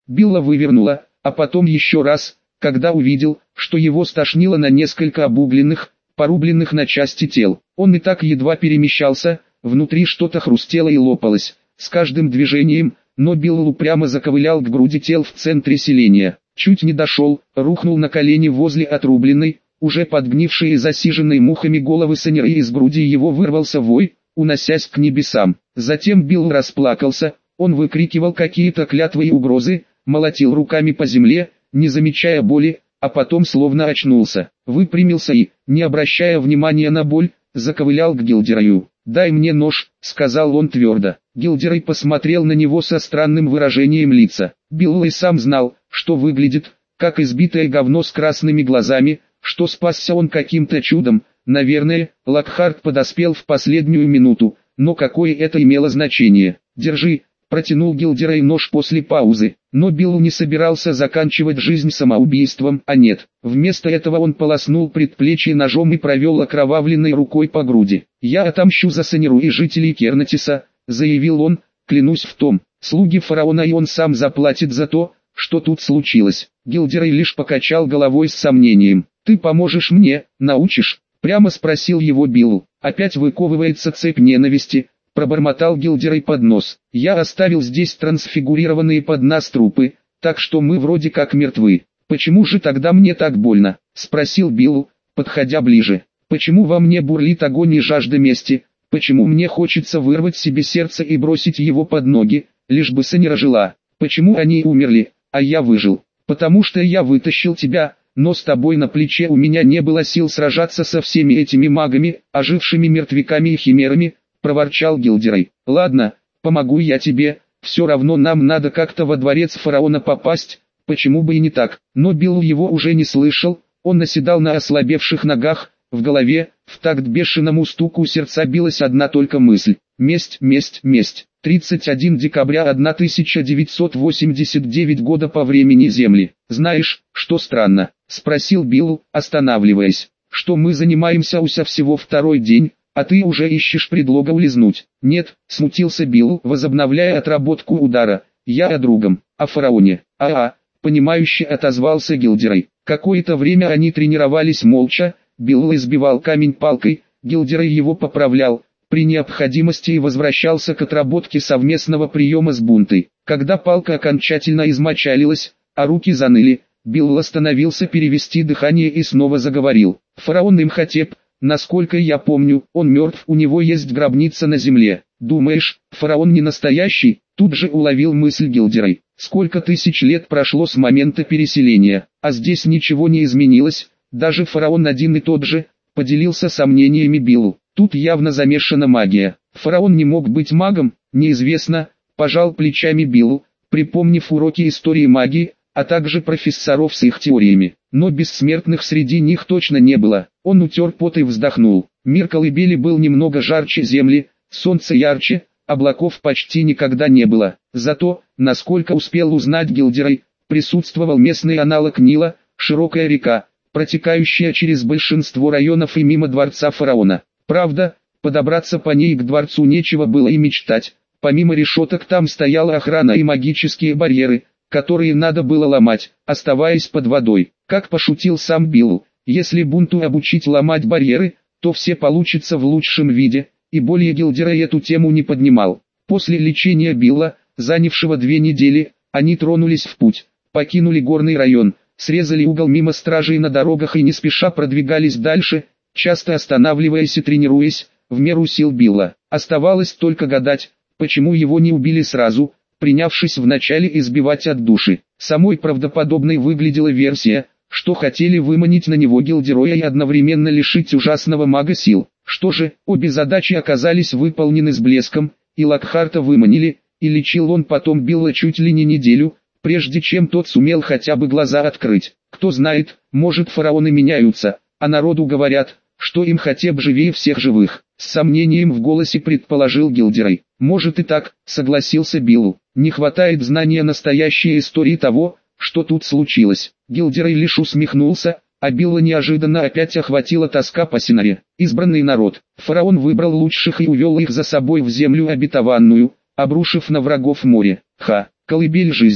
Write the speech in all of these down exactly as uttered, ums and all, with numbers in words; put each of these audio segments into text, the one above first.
Билла вывернуло, а потом еще раз, когда увидел, что его стошнило на несколько обугленных, порубленных на части тел. Он и так едва перемещался, внутри что-то хрустело и лопалось, с каждым движением, но Билл упрямо заковылял к груди тел в центре селения. Чуть не дошел, рухнул на колени возле отрубленной, уже подгнившей и засиженной мухами головы Санеры, и из груди его вырвался вой, уносясь к небесам. Затем Билл расплакался, он выкрикивал какие-то клятвы и угрозы, молотил руками по земле, не замечая боли, а потом словно очнулся, выпрямился и, не обращая внимания на боль, заковылял к Гилдераю. «Дай мне нож», — сказал он твердо. Гилдерай посмотрел на него со странным выражением лица. Билл и сам знал, что выглядит, как избитое говно с красными глазами, что спасся он каким-то чудом. Наверное, Локхарт подоспел в последнюю минуту, но какое это имело значение? «Держи», — протянул Гилдерай нож после паузы. Но Билл не собирался заканчивать жизнь самоубийством, а нет. Вместо этого он полоснул предплечье ножом и провел окровавленной рукой по груди. «Я отомщу за Санеру и жителей Кернатиса», — заявил он, — «клянусь в том, слуги фараона и он сам заплатит за то, что тут случилось». Гилдерай лишь покачал головой с сомнением. «Ты поможешь мне, научишь?» — прямо спросил его Билл. «Опять выковывается цепь ненависти», — пробормотал Гилдерай под нос. «Я оставил здесь трансфигурированные под нас трупы, так что мы вроде как мертвы. Почему же тогда мне так больно?» — спросил Билл, подходя ближе. «Почему во мне бурлит огонь и жажда мести? Почему мне хочется вырвать себе сердце и бросить его под ноги, лишь бы Санера жила? Почему они умерли, а я выжил? Потому что я вытащил тебя, но с тобой на плече у меня не было сил сражаться со всеми этими магами, ожившими мертвяками и химерами», — проворчал Гилдерай. «Ладно, помогу я тебе, все равно нам надо как-то во дворец фараона попасть, почему бы и не так?» Но Билл его уже не слышал, он наседал на ослабевших ногах, в голове, в такт бешеному стуку сердца билась одна только мысль: месть, месть, месть. тридцать первого декабря тысяча девятьсот восемьдесят девятого года по времени Земли. «Знаешь, что странно?» — спросил Билл, останавливаясь. «Что мы занимаемся уся всего второй день, а ты уже ищешь предлога улизнуть?» «Нет», — смутился Билл, возобновляя отработку удара. «Я о другом, о фараоне». «А-а», — понимающе отозвался Гилдерай. Какое-то время они тренировались молча, Билл избивал камень палкой, Гилдерай его поправлял, при необходимости и возвращался к отработке совместного приема с бунтой. Когда палка окончательно измочалилась, а руки заныли, Билл остановился перевести дыхание и снова заговорил. «Фараон Имхотеп, насколько я помню, он мертв, у него есть гробница на земле. Думаешь, фараон не настоящий?» Тут же уловил мысль Гилдерай. «Сколько тысяч лет прошло с момента переселения, а здесь ничего не изменилось, даже фараон один и тот же», — поделился сомнениями Билл. «Тут явно замешана магия. Фараон не мог быть магом, неизвестно», — пожал плечами Билл, припомнив уроки истории магии, а также профессоров с их теориями. Но бессмертных среди них точно не было. Он утер пот и вздохнул. Мир колыбели был немного жарче Земли, солнце ярче, облаков почти никогда не было. Зато, насколько успел узнать Гилдерай, присутствовал местный аналог Нила, широкая река, протекающая через большинство районов и мимо дворца фараона. Правда, подобраться по ней к дворцу нечего было и мечтать. Помимо решеток там стояла охрана и магические барьеры, которые надо было ломать, оставаясь под водой. Как пошутил сам Билл, если бунту обучить ломать барьеры, то все получится в лучшем виде, и более Гилдерай эту тему не поднимал. После лечения Билла, занявшего две недели, они тронулись в путь, покинули горный район, срезали угол мимо стражей на дорогах и не спеша продвигались дальше, часто останавливаясь и тренируясь, в меру сил Билла. Оставалось только гадать, почему его не убили сразу, принявшись вначале избивать от души. Самой правдоподобной выглядела версия, что хотели выманить на него Гилдероя и одновременно лишить ужасного мага сил. Что же, обе задачи оказались выполнены с блеском, и Локхарта выманили, и лечил он потом Билла чуть ли не неделю, прежде чем тот сумел хотя бы глаза открыть. Кто знает, может фараоны меняются, а народу говорят, что Имхотеп живее всех живых. С сомнением в голосе предположил Гилдерай. «Может и так», — согласился Билл. «Не хватает знания настоящей истории того, что тут случилось». Гилдерай лишь усмехнулся, а Билла неожиданно опять охватила тоска по Санере. Избранный народ. Фараон выбрал лучших и увел их за собой в землю обетованную, обрушив на врагов море. Ха, колыбель жизни.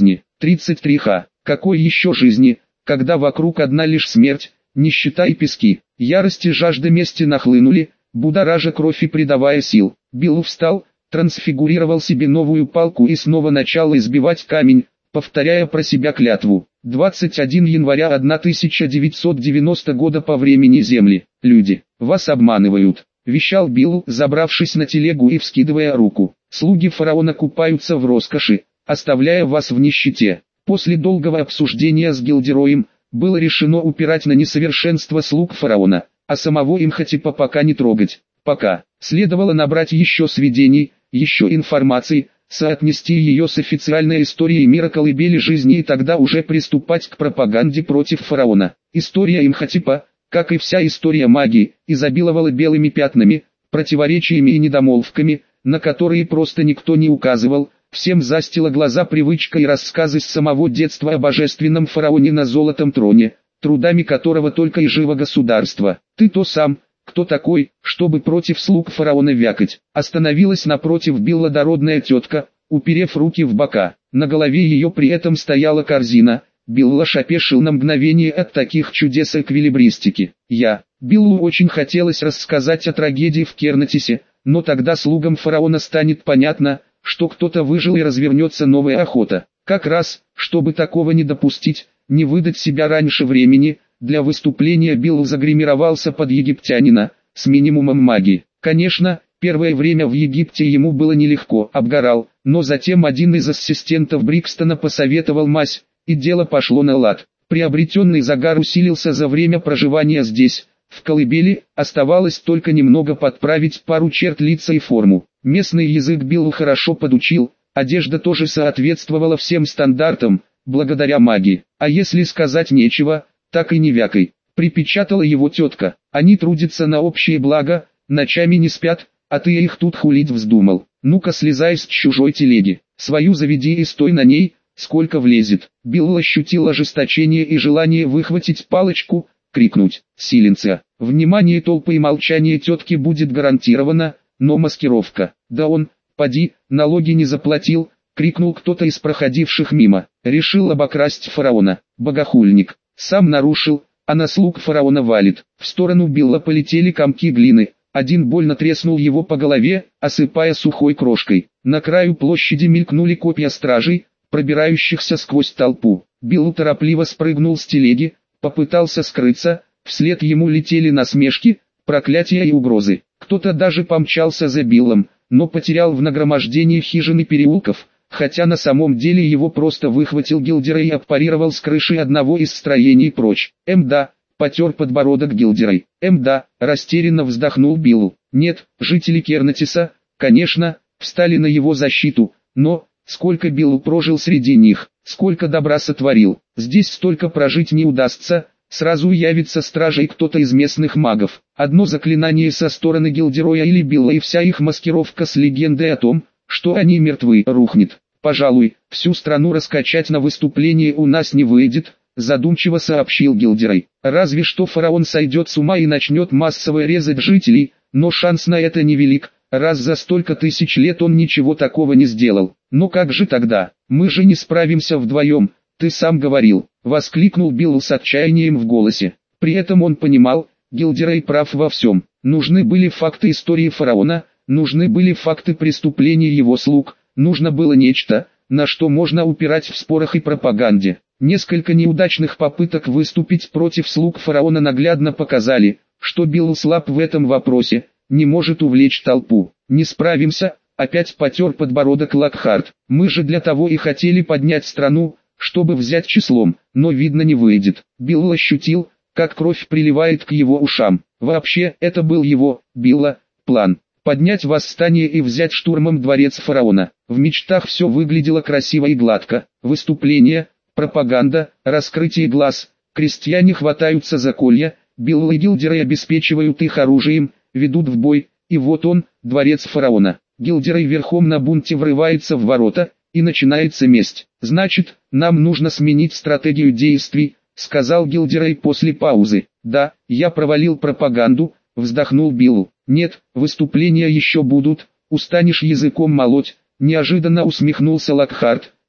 тридцать три ха. Какой еще жизни, когда вокруг одна лишь смерть, нищета и пески. Ярость и жажда мести нахлынули, будоража кровь и придавая сил. Билл встал, трансфигурировал себе новую палку и снова начал избивать камень, повторяя про себя клятву. двадцать первого января тысяча девятьсот девяностого года по времени Земли. Люди, вас обманывают, вещал Билл, забравшись на телегу и вскидывая руку. Слуги фараона купаются в роскоши, оставляя вас в нищете. После долгого обсуждения с Гилдероем, было решено упирать на несовершенство слуг фараона, а самого Имхотепа пока не трогать. Пока. Следовало набрать еще сведений, еще информации, соотнести ее с официальной историей мира колыбели жизни и тогда уже приступать к пропаганде против фараона. История Имхотепа, как и вся история магии, изобиловала белыми пятнами, противоречиями и недомолвками, на которые просто никто не указывал. Всем застила глаза привычка и рассказы с самого детства о божественном фараоне на золотом троне, трудами которого только и живо государство. Ты то сам, кто такой, чтобы против слуг фараона вякать? Остановилась напротив Билла дородная тетка, уперев руки в бока. На голове ее при этом стояла корзина. Билл аж опешил на мгновение от таких чудес эквилибристики. Я. Биллу очень хотелось рассказать о трагедии в Кернетисе, но тогда слугам фараона станет понятно, что кто-то выжил и развернется новая охота. Как раз, чтобы такого не допустить, не выдать себя раньше времени, для выступления Билл загримировался под египтянина, с минимумом магии. Конечно, первое время в Египте ему было нелегко, обгорал, но затем один из ассистентов Брикстона посоветовал мазь, и дело пошло на лад. Приобретенный загар усилился за время проживания здесь. В колыбели оставалось только немного подправить пару черт лица и форму. Местный язык Билл хорошо подучил, одежда тоже соответствовала всем стандартам, благодаря магии. А если сказать нечего, так и не вякай. Припечатала его тетка. Они трудятся на общее благо, ночами не спят, а ты их тут хулить вздумал. Ну-ка слезай с чужой телеги, свою заведи и стой на ней, сколько влезет. Билл ощутил ожесточение и желание выхватить палочку, крикнуть «Силенция!». Внимание толпы и молчание тетки будет гарантировано, но маскировка. Да он, поди, налоги не заплатил, крикнул кто-то из проходивших мимо. Решил обокрасть фараона. Богохульник. Сам нарушил, а на слуг фараона валит. В сторону Билла полетели комки глины. Один больно треснул его по голове, осыпая сухой крошкой. На краю площади мелькнули копья стражей, пробирающихся сквозь толпу. Билл торопливо спрыгнул с телеги, попытался скрыться, вслед ему летели насмешки, проклятия и угрозы. Кто-то даже помчался за Биллом, но потерял в нагромождении хижин и переулков, хотя на самом деле его просто выхватил Гилдерой и аппарировал с крыши одного из строений прочь. «Мда», потер подбородок Гилдерой. «Мда», растерянно вздохнул Биллу. Нет, жители Кернетиса, конечно, встали на его защиту, но, сколько Билл прожил среди них, сколько добра сотворил, здесь столько прожить не удастся. Сразу явится стражей кто-то из местных магов. Одно заклинание со стороны Гилдероя или Билла и вся их маскировка с легендой о том, что они мертвы, рухнет. Пожалуй, всю страну раскачать на выступление у нас не выйдет, задумчиво сообщил Гилдерой. Разве что фараон сойдет с ума и начнет массово резать жителей, но шанс на это невелик, раз за столько тысяч лет он ничего такого не сделал. Но как же тогда? Мы же не справимся вдвоем. «Ты сам говорил», — воскликнул Билл с отчаянием в голосе. При этом он понимал, Гилдерой прав во всем. Нужны были факты истории фараона, нужны были факты преступлений его слуг, нужно было нечто, на что можно упирать в спорах и пропаганде. Несколько неудачных попыток выступить против слуг фараона наглядно показали, что Билл слаб в этом вопросе, не может увлечь толпу. «Не справимся», — опять потер подбородок Локхарт. «Мы же для того и хотели поднять страну, чтобы взять числом, но видно не выйдет». Билл ощутил, как кровь приливает к его ушам. Вообще, это был его, Билла, план. Поднять восстание и взять штурмом дворец фараона. В мечтах все выглядело красиво и гладко. Выступление, пропаганда, раскрытие глаз. Крестьяне хватаются за колья, Билл и Гилдерой обеспечивают их оружием, ведут в бой, и вот он, дворец фараона. Гилдерой верхом на бунте врывается в ворота, и начинается месть. «Значит, нам нужно сменить стратегию действий», — сказал Гилдерой после паузы. «Да, я провалил пропаганду», — вздохнул Билл. «Нет, выступления еще будут, устанешь языком молоть», — неожиданно усмехнулся Локхарт.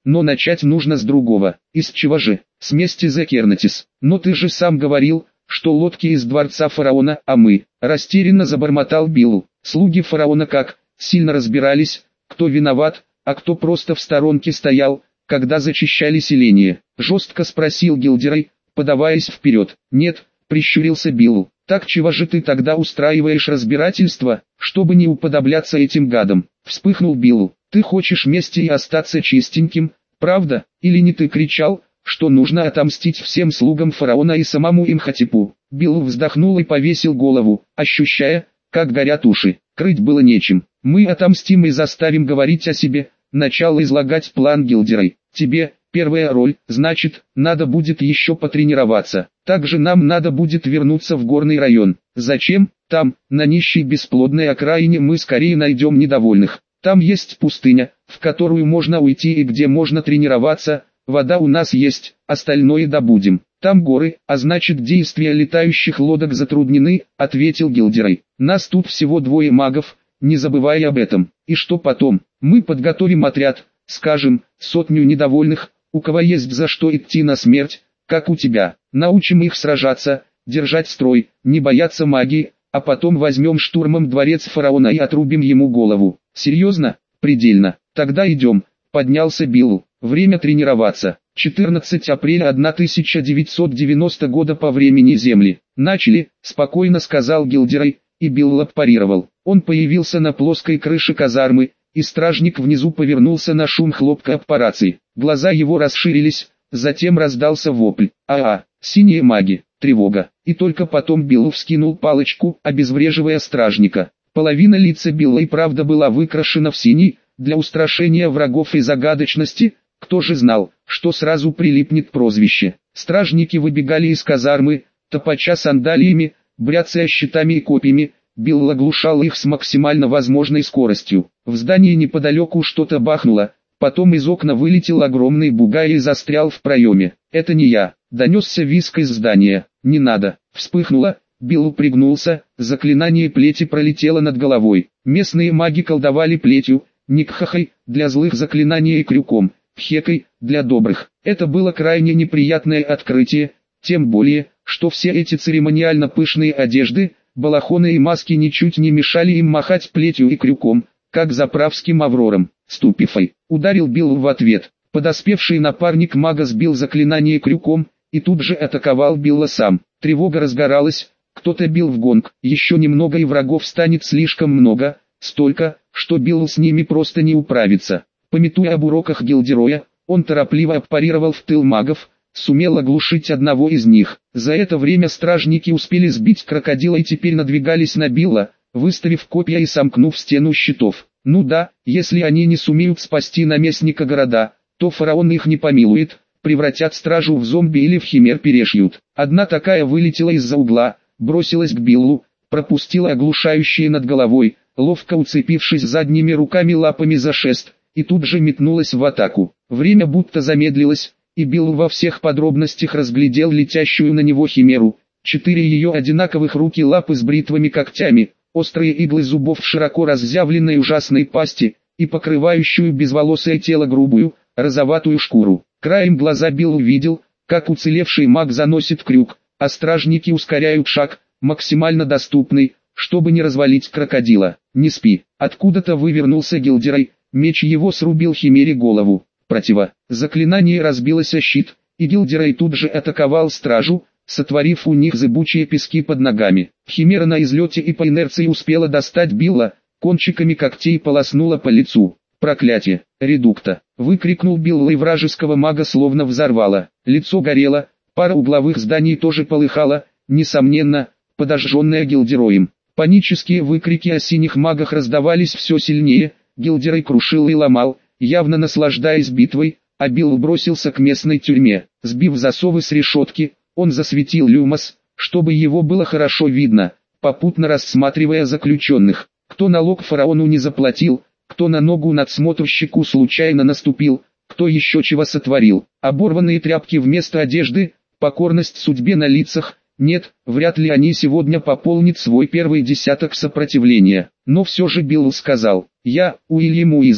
но начать нужно с другого. Из чего же? С мести за Кернатис. Но ты же сам говорил, что лодки из дворца фараона, а мы, растерянно забормотал Биллу. Слуги фараона как, сильно разбирались, кто виноват, а кто просто в сторонке стоял, когда зачищали селение. Жестко спросил Гилдерой, подаваясь вперед. Нет, прищурился Биллу. Так чего же ты тогда устраиваешь разбирательство, чтобы не уподобляться этим гадам? Вспыхнул Биллу. Ты хочешь мести и остаться чистеньким, правда? Или не ты кричал, что нужно отомстить всем слугам фараона и самому Имхотепу? Биллу вздохнул и повесил голову, ощущая, как горят уши. Крыть было нечем. Мы отомстим и заставим говорить о себе. Начал излагать план Гилдерой. Тебе, первая роль, значит, надо будет еще потренироваться. Также нам надо будет вернуться в горный район. Зачем? Там, на нищей бесплодной окраине мы скорее найдем недовольных. Там есть пустыня, в которую можно уйти и где можно тренироваться. Вода у нас есть, остальное добудем. Там горы, а значит действия летающих лодок затруднены, ответил Гилдерой. Нас тут всего двое магов, не забывай об этом. И что потом? Мы подготовим отряд, скажем, сотню недовольных, у кого есть за что идти на смерть, как у тебя. Научим их сражаться, держать строй, не бояться магии, а потом возьмем штурмом дворец фараона и отрубим ему голову. Серьезно? Предельно. Тогда идем. Поднялся Биллу. Время тренироваться. четырнадцатого апреля тысяча девятьсот девяностого года по времени Земли. Начали, спокойно сказал Гилдерой, и Билл парировал. Он появился на плоской крыше казармы, и стражник внизу повернулся на шум хлопка об рации. Глаза его расширились, затем раздался вопль. А-а, синие маги, тревога. И только потом Билл вскинул палочку, обезвреживая стражника. Половина лица Билла и правда была выкрашена в синий, для устрашения врагов и загадочности. Кто же знал, что сразу прилипнет прозвище. Стражники выбегали из казармы, топача сандалиями, бряцая щитами и копьями. Билл оглушал их с максимально возможной скоростью. В здании неподалеку что-то бахнуло, потом из окна вылетел огромный бугай и застрял в проеме. «Это не я», — донесся визг из здания. «Не надо», — вспыхнуло, Билл пригнулся, заклинание плети пролетело над головой. Местные маги колдовали плетью, никхахой, для злых заклинаний и крюком, хекой, для добрых. Это было крайне неприятное открытие, тем более, что все эти церемониально пышные одежды, балахоны и маски ничуть не мешали им махать плетью и крюком, как заправским аврорам. «Ступифай!» — ударил Билл в ответ. Подоспевший напарник мага сбил заклинание крюком, и тут же атаковал Билла сам. Тревога разгоралась, кто-то бил в гонг, еще немного и врагов станет слишком много, столько, что Биллу с ними просто не управиться. Памятуя об уроках Гилдероя, он торопливо парировал в тыл магов, сумел оглушить одного из них. За это время стражники успели сбить крокодила и теперь надвигались на Билла, выставив копья и сомкнув стену щитов. Ну да, если они не сумеют спасти наместника города, то фараон их не помилует, превратят стражу в зомби или в химер перешьют. Одна такая вылетела из-за угла, бросилась к Биллу, пропустила оглушающие над головой, ловко уцепившись задними руками лапами за шест, и тут же метнулась в атаку. Время будто замедлилось, и Билл во всех подробностях разглядел летящую на него химеру. Четыре ее одинаковых руки лапы с бритвами когтями, острые иглы зубов в широко разъявленной ужасной пасти, и покрывающую безволосое тело грубую, розоватую шкуру. Краем глаза Билл увидел, как уцелевший маг заносит крюк, а стражники ускоряют шаг, максимально доступный, чтобы не развалить крокодила. «Не спи!» Откуда-то вывернулся Гилдерой, меч его срубил химере голову. Противо. Заклинание разбилось о щит, и Гилдерой тут же атаковал стражу, сотворив у них зыбучие пески под ногами. Химера на излете и по инерции успела достать Билла, кончиками когтей полоснула по лицу. «Проклятие! Редукта!» — выкрикнул Билл, и вражеского мага словно взорвало. Лицо горело, пара угловых зданий тоже полыхала, несомненно, подожженная Гилдероем. Панические выкрики о синих магах раздавались все сильнее, Гилдерой крушил и ломал, явно наслаждаясь битвой, а Билл бросился к местной тюрьме. Сбив засовы с решетки, он засветил люмос, чтобы его было хорошо видно, попутно рассматривая заключенных. Кто налог фараону не заплатил, кто на ногу надсмотрщику случайно наступил, кто еще чего сотворил. Оборванные тряпки вместо одежды, покорность судьбе на лицах. Нет, вряд ли они сегодня пополнят свой первый десяток сопротивления. Но все же Билл сказал: «Я, Уильям Уизли».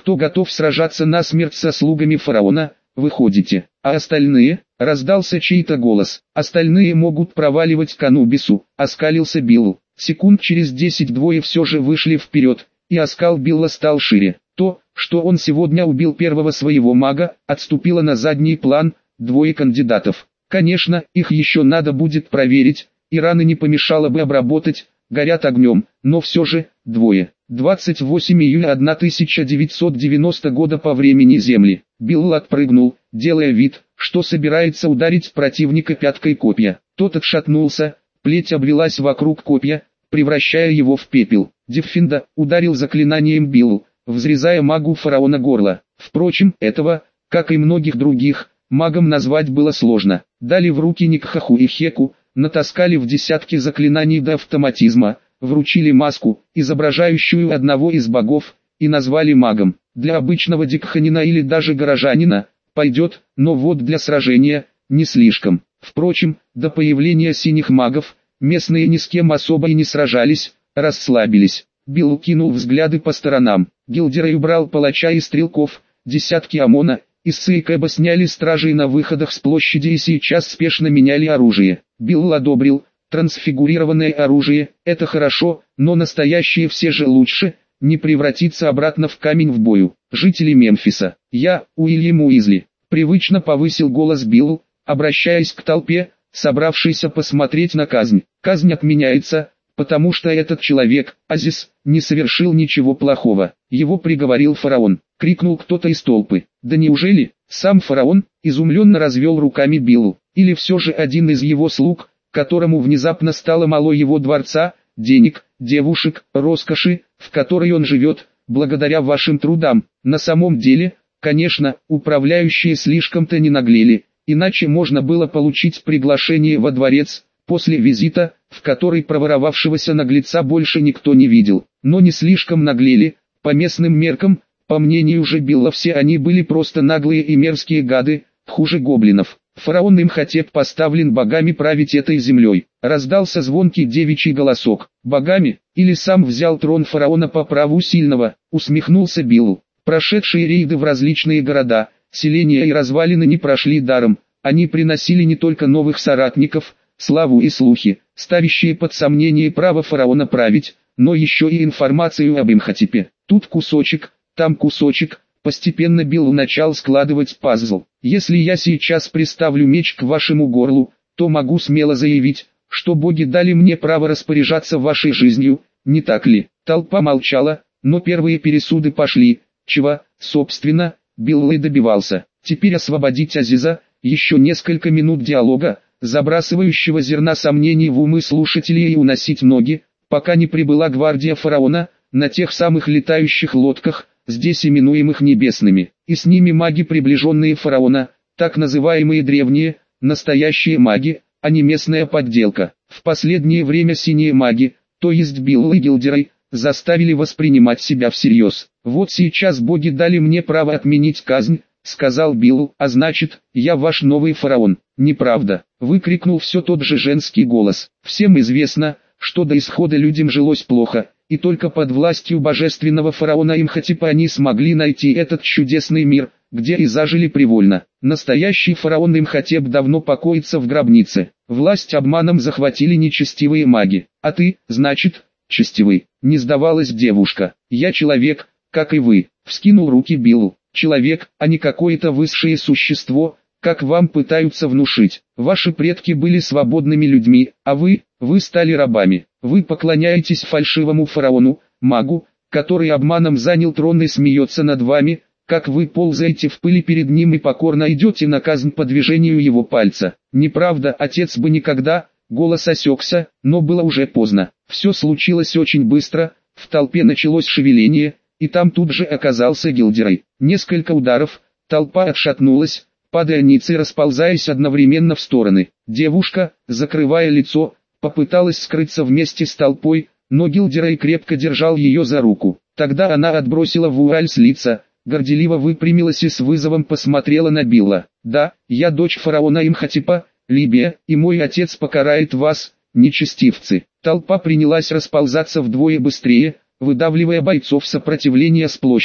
кто готов сражаться насмерть со слугами фараона, выходите, а остальные, раздался чей-то голос, остальные могут проваливать к Анубису, оскалился Билл. Секунд через десять двое все же вышли вперед, и оскал Билла стал шире. То, что он сегодня убил первого своего мага, отступило на задний план. Двое кандидатов. Конечно, их еще надо будет проверить, и раны не помешало бы обработать, горят огнем, но все же, двое. двадцать восьмого июля тысяча девятьсот девяностого года по времени Земли. Билл отпрыгнул, делая вид, что собирается ударить противника пяткой копья. Тот отшатнулся, плеть обвелась вокруг копья, превращая его в пепел. Деффинда ударил заклинанием Биллу, взрезая магу фараона горло. Впрочем, этого, как и многих других, магом назвать было сложно. Дали в руки Никхаху и Хеку, натаскали в десятки заклинаний до автоматизма, вручили маску, изображающую одного из богов, и назвали магом. Для обычного дикханина или даже горожанина пойдет, но вот для сражения не слишком. Впрочем, до появления синих магов местные ни с кем особо и не сражались, расслабились. Билл кинул взгляды по сторонам. Гилдерей убрал палача и стрелков, десятки ОМОНа, из Сейкэба сняли стражей на выходах с площади и сейчас спешно меняли оружие. Билл одобрил, трансфигурированное оружие – это хорошо, но настоящее все же лучше, не превратиться обратно в камень в бою. Жители Мемфиса, я, Уильям Уизли, привычно повысил голос Билл, обращаясь к толпе, собравшейся посмотреть на казнь. Казнь отменяется, потому что этот человек, Азис, не совершил ничего плохого. Его приговорил фараон, крикнул кто-то из толпы. Да неужели, сам фараон, изумленно развел руками Биллу, или все же один из его слуг, которому внезапно стало мало его дворца, денег, девушек, роскоши, в которой он живет, благодаря вашим трудам. На самом деле, конечно, управляющие слишком-то не наглели, иначе можно было получить приглашение во дворец, после визита, в который проворовавшегося наглеца больше никто не видел. Но не слишком наглели, по местным меркам, по мнению же Билла, все они были просто наглые и мерзкие гады, хуже гоблинов. Фараон Имхотеп поставлен богами править этой землей. Раздался звонкий девичий голосок. Богами, или сам взял трон фараона по праву сильного, усмехнулся Билл. Прошедшие рейды в различные города, селения и развалины не прошли даром. Они приносили не только новых соратников, славу и слухи, ставящие под сомнение право фараона править, но еще и информацию об Имхотепе. Тут кусочек, там кусочек, постепенно Билл начал складывать пазл. Если я сейчас приставлю меч к вашему горлу, то могу смело заявить, что боги дали мне право распоряжаться вашей жизнью, не так ли? Толпа молчала, но первые пересуды пошли. Чего, собственно, Билл и добивался. Теперь освободить Азиза, еще несколько минут диалога, забрасывающего зерна сомнений в умы слушателей, и уносить ноги, пока не прибыла гвардия фараона, на тех самых летающих лодках, здесь именуемых небесными, и с ними маги, приближенные фараона, так называемые древние, настоящие маги, а не местная подделка. В последнее время синие маги, то есть Билл и Гилдерей, заставили воспринимать себя всерьез. Вот сейчас боги дали мне право отменить казнь, сказал Билл, а значит, я ваш новый фараон. Неправда, выкрикнул все тот же женский голос. Всем известно, что до исхода людям жилось плохо, и только под властью божественного фараона Имхотепа они смогли найти этот чудесный мир, где и зажили привольно. Настоящий фараон Имхотеп давно покоится в гробнице. Власть обманом захватили нечестивые маги. А ты, значит, честивый? Не сдавалась девушка. Я человек, как и вы, вскинул руки Биллу. Человек, а не какое-то высшее существо, как вам пытаются внушить. Ваши предки были свободными людьми, а вы, вы стали рабами. Вы поклоняетесь фальшивому фараону, магу, который обманом занял трон и смеется над вами, как вы ползаете в пыли перед ним и покорно идете на казнь по движению его пальца. Неправда, отец бы никогда, голос осекся, но было уже поздно. Все случилось очень быстро, в толпе началось шевеление, и там тут же оказался Гилдерей. Несколько ударов, толпа отшатнулась, падая ниц и расползаясь одновременно в стороны. Девушка, закрывая лицо, попыталась скрыться вместе с толпой, но Гилдерей крепко держал ее за руку. Тогда она отбросила вуаль с лица, горделиво выпрямилась и с вызовом посмотрела на Билла. «Да, я дочь фараона Имхотепа, Либия, и мой отец покарает вас, нечестивцы». Толпа принялась расползаться вдвое быстрее, выдавливая бойцов сопротивления с площади.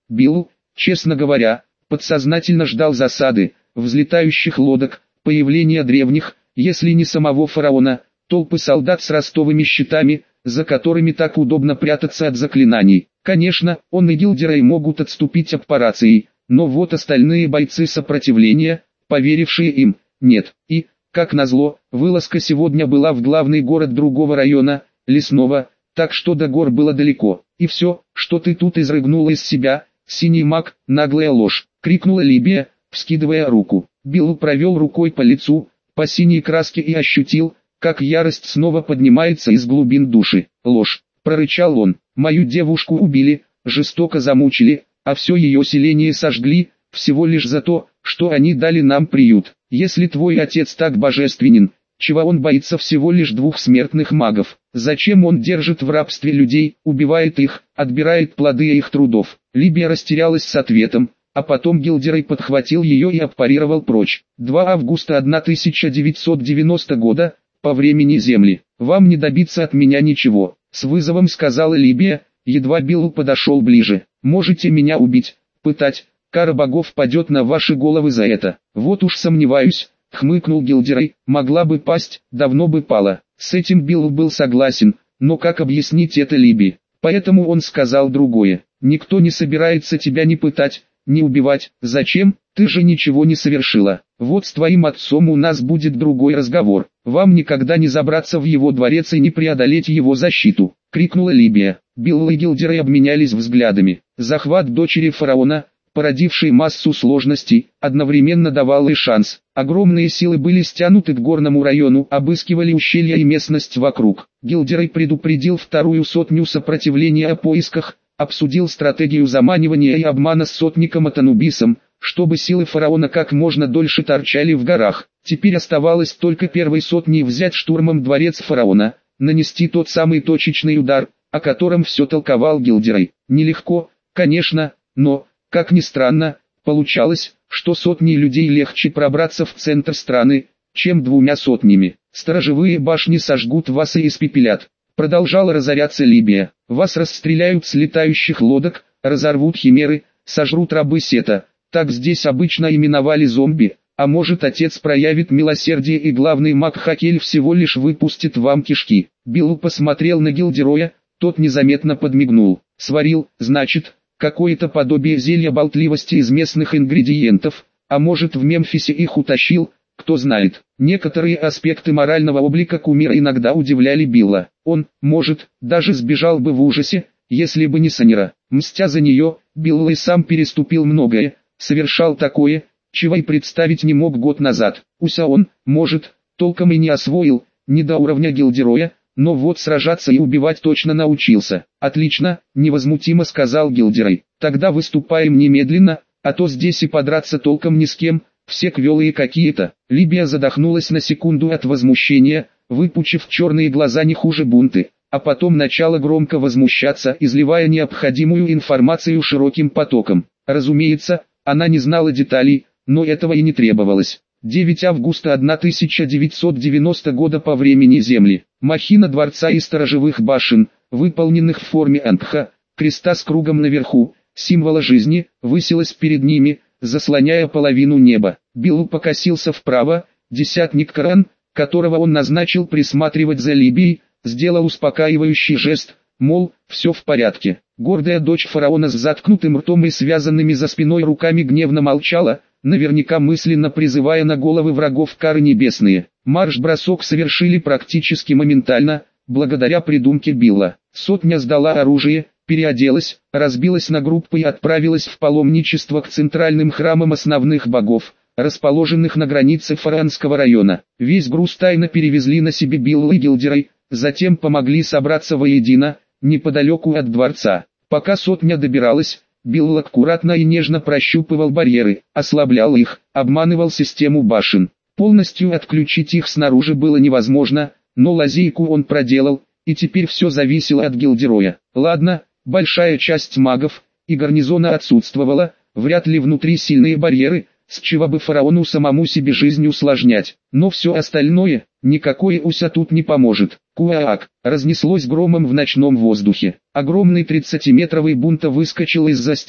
Билл, честно говоря, подсознательно ждал засады, взлетающих лодок, появления древних, если не самого фараона, толпы солдат с ростовыми щитами, за которыми так удобно прятаться от заклинаний. Конечно, он и Гилдерей могут отступить операцией, но вот остальные бойцы сопротивления, поверившие им, нет. И, как назло, вылазка сегодня была в главный город другого района, Лесного, так что до гор было далеко. И все, что ты тут изрыгнула из себя, синий маг, наглая ложь, крикнула Либия, вскидывая руку. Билл провел рукой по лицу, по синей краске и ощутил, как ярость снова поднимается из глубин души. Ложь, прорычал он, мою девушку убили, жестоко замучили, а все ее селение сожгли, всего лишь за то, что они дали нам приют. Если твой отец так божественен, чего он боится всего лишь двух смертных магов? Зачем он держит в рабстве людей, убивает их, отбирает плоды их трудов? Либия растерялась с ответом, а потом Гилдерей подхватил ее и аппарировал прочь. два августа тысяча девятьсот девяностого года, по времени Земли. Вам не добиться от меня ничего, с вызовом сказала Либия, едва Билл подошел ближе. Можете меня убить, пытать, кара богов падет на ваши головы за это. Вот уж сомневаюсь, хмыкнул Гилдерей, могла бы пасть, давно бы пала. С этим Билл был согласен, но как объяснить это Либии? Поэтому он сказал другое. Никто не собирается тебя ни пытать, ни убивать. Зачем? Ты же ничего не совершила. Вот с твоим отцом у нас будет другой разговор. Вам никогда не забраться в его дворец и не преодолеть его защиту, крикнула Либия. Билл и Гилдерей обменялись взглядами. Захват дочери фараона, породивший массу сложностей, одновременно давал и шанс. Огромные силы были стянуты к горному району, обыскивали ущелья и местность вокруг. Гилдерей предупредил вторую сотню сопротивления о поисках, обсудил стратегию заманивания и обмана с сотником Атанубисом, чтобы силы фараона как можно дольше торчали в горах. Теперь оставалось только первой сотней взять штурмом дворец фараона, нанести тот самый точечный удар, о котором все толковал Гилдерей. Нелегко, конечно, но, как ни странно, получалось, что сотней людей легче пробраться в центр страны, чем двумя сотнями. Сторожевые башни сожгут вас и испепелят. Продолжала разоряться Либия. Вас расстреляют с летающих лодок, разорвут химеры, сожрут рабы Сета. Так здесь обычно именовали зомби. А может, отец проявит милосердие и главный маг Хакель всего лишь выпустит вам кишки. Билл посмотрел на Гилдероя, тот незаметно подмигнул. Сварил, значит, какое-то подобие зелья болтливости из местных ингредиентов, а может, в Мемфисе их утащил, кто знает. Некоторые аспекты морального облика кумира иногда удивляли Билла. Он, может, даже сбежал бы в ужасе, если бы не Санира. Мстя за нее, Билл и сам переступил многое, совершал такое, чего и представить не мог год назад. Уся он, может, толком и не освоил, не до уровня Гилдероя, но вот сражаться и убивать точно научился. Отлично, невозмутимо сказал Гилдерей. Тогда выступаем немедленно, а то здесь и подраться толком ни с кем, все квелые какие-то. Либия задохнулась на секунду от возмущения, выпучив черные глаза не хуже бунты, а потом начала громко возмущаться, изливая необходимую информацию широким потоком. Разумеется, она не знала деталей, но этого и не требовалось. девятого августа тысяча девятьсот девяностого года по времени Земли. Махина дворца и сторожевых башен, выполненных в форме ангха, креста с кругом наверху, символа жизни, высилась перед ними, заслоняя половину неба. Билл покосился вправо, десятник Каран, которого он назначил присматривать за Либией, сделал успокаивающий жест, мол, все в порядке. Гордая дочь фараона с заткнутым ртом и связанными за спиной руками гневно молчала, наверняка мысленно призывая на головы врагов кары небесные. Марш-бросок совершили практически моментально, благодаря придумке Билла. Сотня сдала оружие, переоделась, разбилась на группы и отправилась в паломничество к центральным храмам основных богов, расположенных на границе фараонского района. Весь груз тайно перевезли на себе Билл и Гилдерей, затем помогли собраться воедино, неподалеку от дворца. Пока сотня добиралась, Билл аккуратно и нежно прощупывал барьеры, ослаблял их, обманывал систему башен. Полностью отключить их снаружи было невозможно, но лазейку он проделал, и теперь все зависело от Гилдероя. Ладно, большая часть магов и гарнизона отсутствовала, вряд ли внутри сильные барьеры, с чего бы фараону самому себе жизнь усложнять. Но все остальное, никакой Уся тут не поможет. Куаак, разнеслось громом в ночном воздухе. Огромный тридцатиметровый бунта выскочил из-за стены,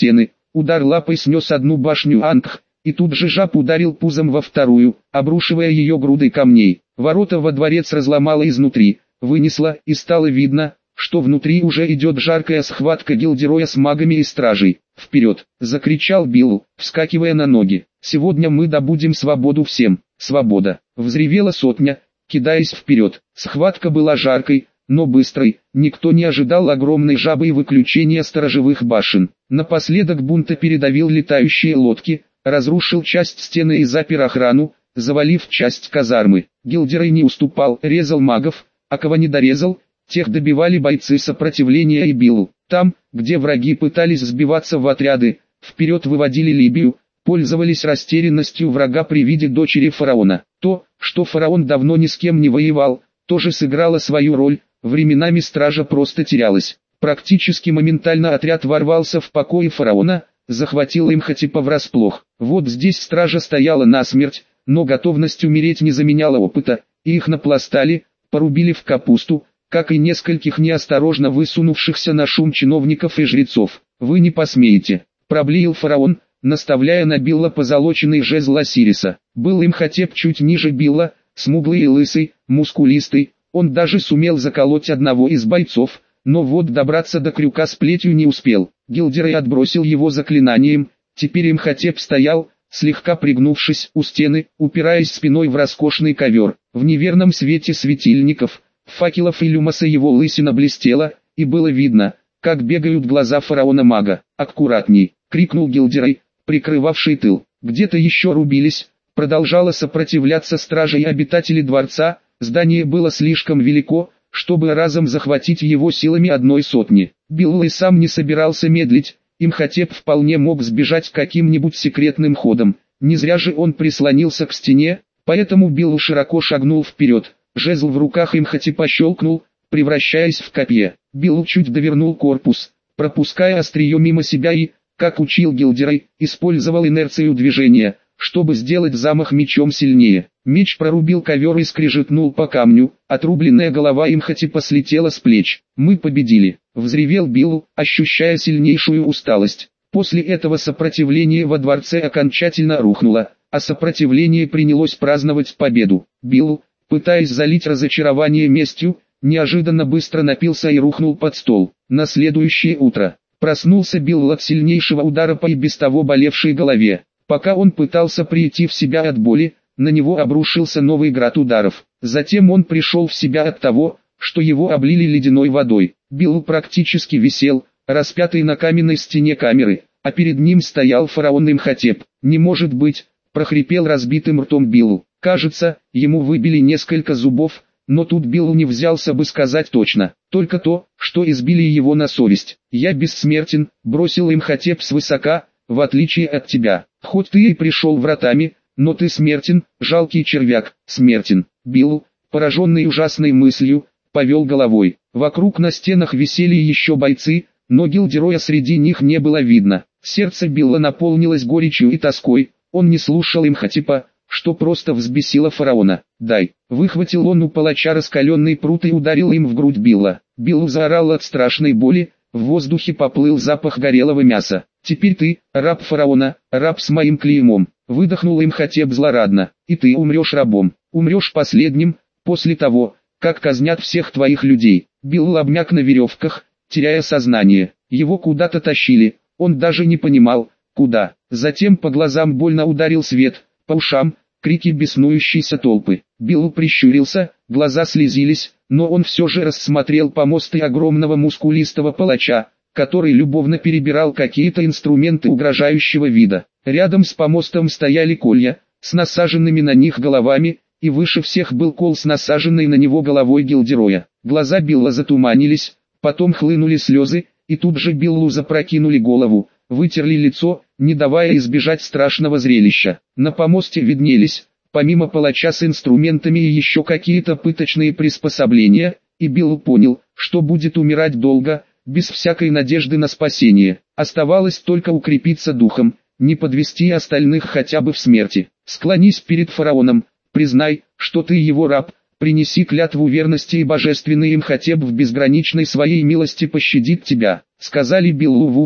удар лапой снес одну башню Ангх, и тут же жаб ударил пузом во вторую, обрушивая ее грудой камней. Ворота во дворец разломало изнутри, вынесло, и стало видно, что внутри уже идет жаркая схватка Гилдероя с магами и стражей. «Вперед!» — закричал Билл, вскакивая на ноги. «Сегодня мы добудем свободу всем!» «Свобода!» — взревела сотня, кидаясь вперед. Схватка была жаркой, но быстрой. Никто не ожидал огромной жабы и выключения сторожевых башен. Напоследок бунта передавил летающие лодки, разрушил часть стены и запер охрану, завалив часть казармы. Гилдерой не уступал, резал магов, а кого не дорезал, тех добивали бойцы сопротивления и Биллу. Там, где враги пытались сбиваться в отряды, вперед выводили Либию, пользовались растерянностью врага при виде дочери фараона. То, что фараон давно ни с кем не воевал, тоже сыграло свою роль, временами стража просто терялась. Практически моментально отряд ворвался в покои фараона, захватил Имхотепа врасплох. Вот здесь стража стояла насмерть, но готовность умереть не заменяла опыта, и их напластали, порубили в капусту, как и нескольких неосторожно высунувшихся на шум чиновников и жрецов. «Вы не посмеете», — проблеял фараон, наставляя на Билла позолоченный жезл Осириса. Был Имхотеп чуть ниже Билла, смуглый и лысый, мускулистый, он даже сумел заколоть одного из бойцов, но вот добраться до крюка с плетью не успел. Гилдерой отбросил его заклинанием, теперь Имхотеп стоял, слегка пригнувшись у стены, упираясь спиной в роскошный ковер. В неверном свете светильников, факелов и люмоса его лысина блестела, и было видно, как бегают глаза фараона-мага. «Аккуратней!» — крикнул Гилдерой, прикрывавший тыл. Где-то еще рубились, продолжала сопротивляться стража и обитатели дворца. Здание было слишком велико, чтобы разом захватить его силами одной сотни. Билл и сам не собирался медлить, Имхотеп вполне мог сбежать каким-нибудь секретным ходом. Не зря же он прислонился к стене, поэтому Билл широко шагнул вперед. Жезл в руках Имхотепа щелкнул, превращаясь в копье. Билл чуть довернул корпус, пропуская острие мимо себя и, как учил Гилдерой, использовал инерцию движения, чтобы сделать замах мечом сильнее. Меч прорубил ковер и скрежетнул по камню, отрубленная голова Имхотепа слетела с плеч. «Мы победили!» — взревел Билл, ощущая сильнейшую усталость. После этого сопротивление во дворце окончательно рухнуло, а сопротивление принялось праздновать победу. Билл, пытаясь залить разочарование местью, неожиданно быстро напился и рухнул под стол. На следующее утро проснулся Билл от сильнейшего удара по и без того болевшей голове. Пока он пытался прийти в себя от боли, на него обрушился новый град ударов. Затем он пришел в себя от того, что его облили ледяной водой. Билл практически висел, распятый на каменной стене камеры, а перед ним стоял фараон Имхотеп. «Не может быть!» — прохрипел разбитым ртом Билл. Кажется, ему выбили несколько зубов, но тут Билл не взялся бы сказать точно. Только то, что избили его на совесть. «Я бессмертен», — бросил Имхотеп свысока, — «в отличие от тебя. Хоть ты и пришел вратами, но ты смертен, жалкий червяк, смертен». Билл, пораженный ужасной мыслью, повел головой. Вокруг на стенах висели еще бойцы, но Гилдероя среди них не было видно. Сердце Билла наполнилось горечью и тоской, он не слушал Имхотепа, что просто взбесило фараона. «Дай!» — выхватил он у палача раскаленный прут и ударил им в грудь Билла. Билл заорал от страшной боли, в воздухе поплыл запах горелого мяса. «Теперь ты, раб фараона, раб с моим клеймом», — выдохнул Имхотеп злорадно. «И ты умрешь рабом, умрешь последним, после того, как казнят всех твоих людей». Билл обмяк на веревках, теряя сознание. Его куда-то тащили, он даже не понимал, куда. Затем по глазам больно ударил свет, по ушам — крики беснующейся толпы. Билл прищурился, глаза слезились, но он все же рассмотрел помосты огромного мускулистого палача, который любовно перебирал какие-то инструменты угрожающего вида. Рядом с помостом стояли колья, с насаженными на них головами, и выше всех был кол с насаженной на него головой Гилдероя. Глаза Билла затуманились, потом хлынули слезы, и тут же Биллу запрокинули голову, вытерли лицо, не давая избежать страшного зрелища. На помосте виднелись, помимо палача с инструментами и еще какие-то пыточные приспособления, и Билл понял, что будет умирать долго, без всякой надежды на спасение. Оставалось только укрепиться духом, не подвести остальных хотя бы в смерти. «Склонись перед фараоном, признай, что ты его раб, принеси клятву верности, и божественный Имхотеп в безграничной своей милости пощадит тебя», — сказали Биллу в ухо,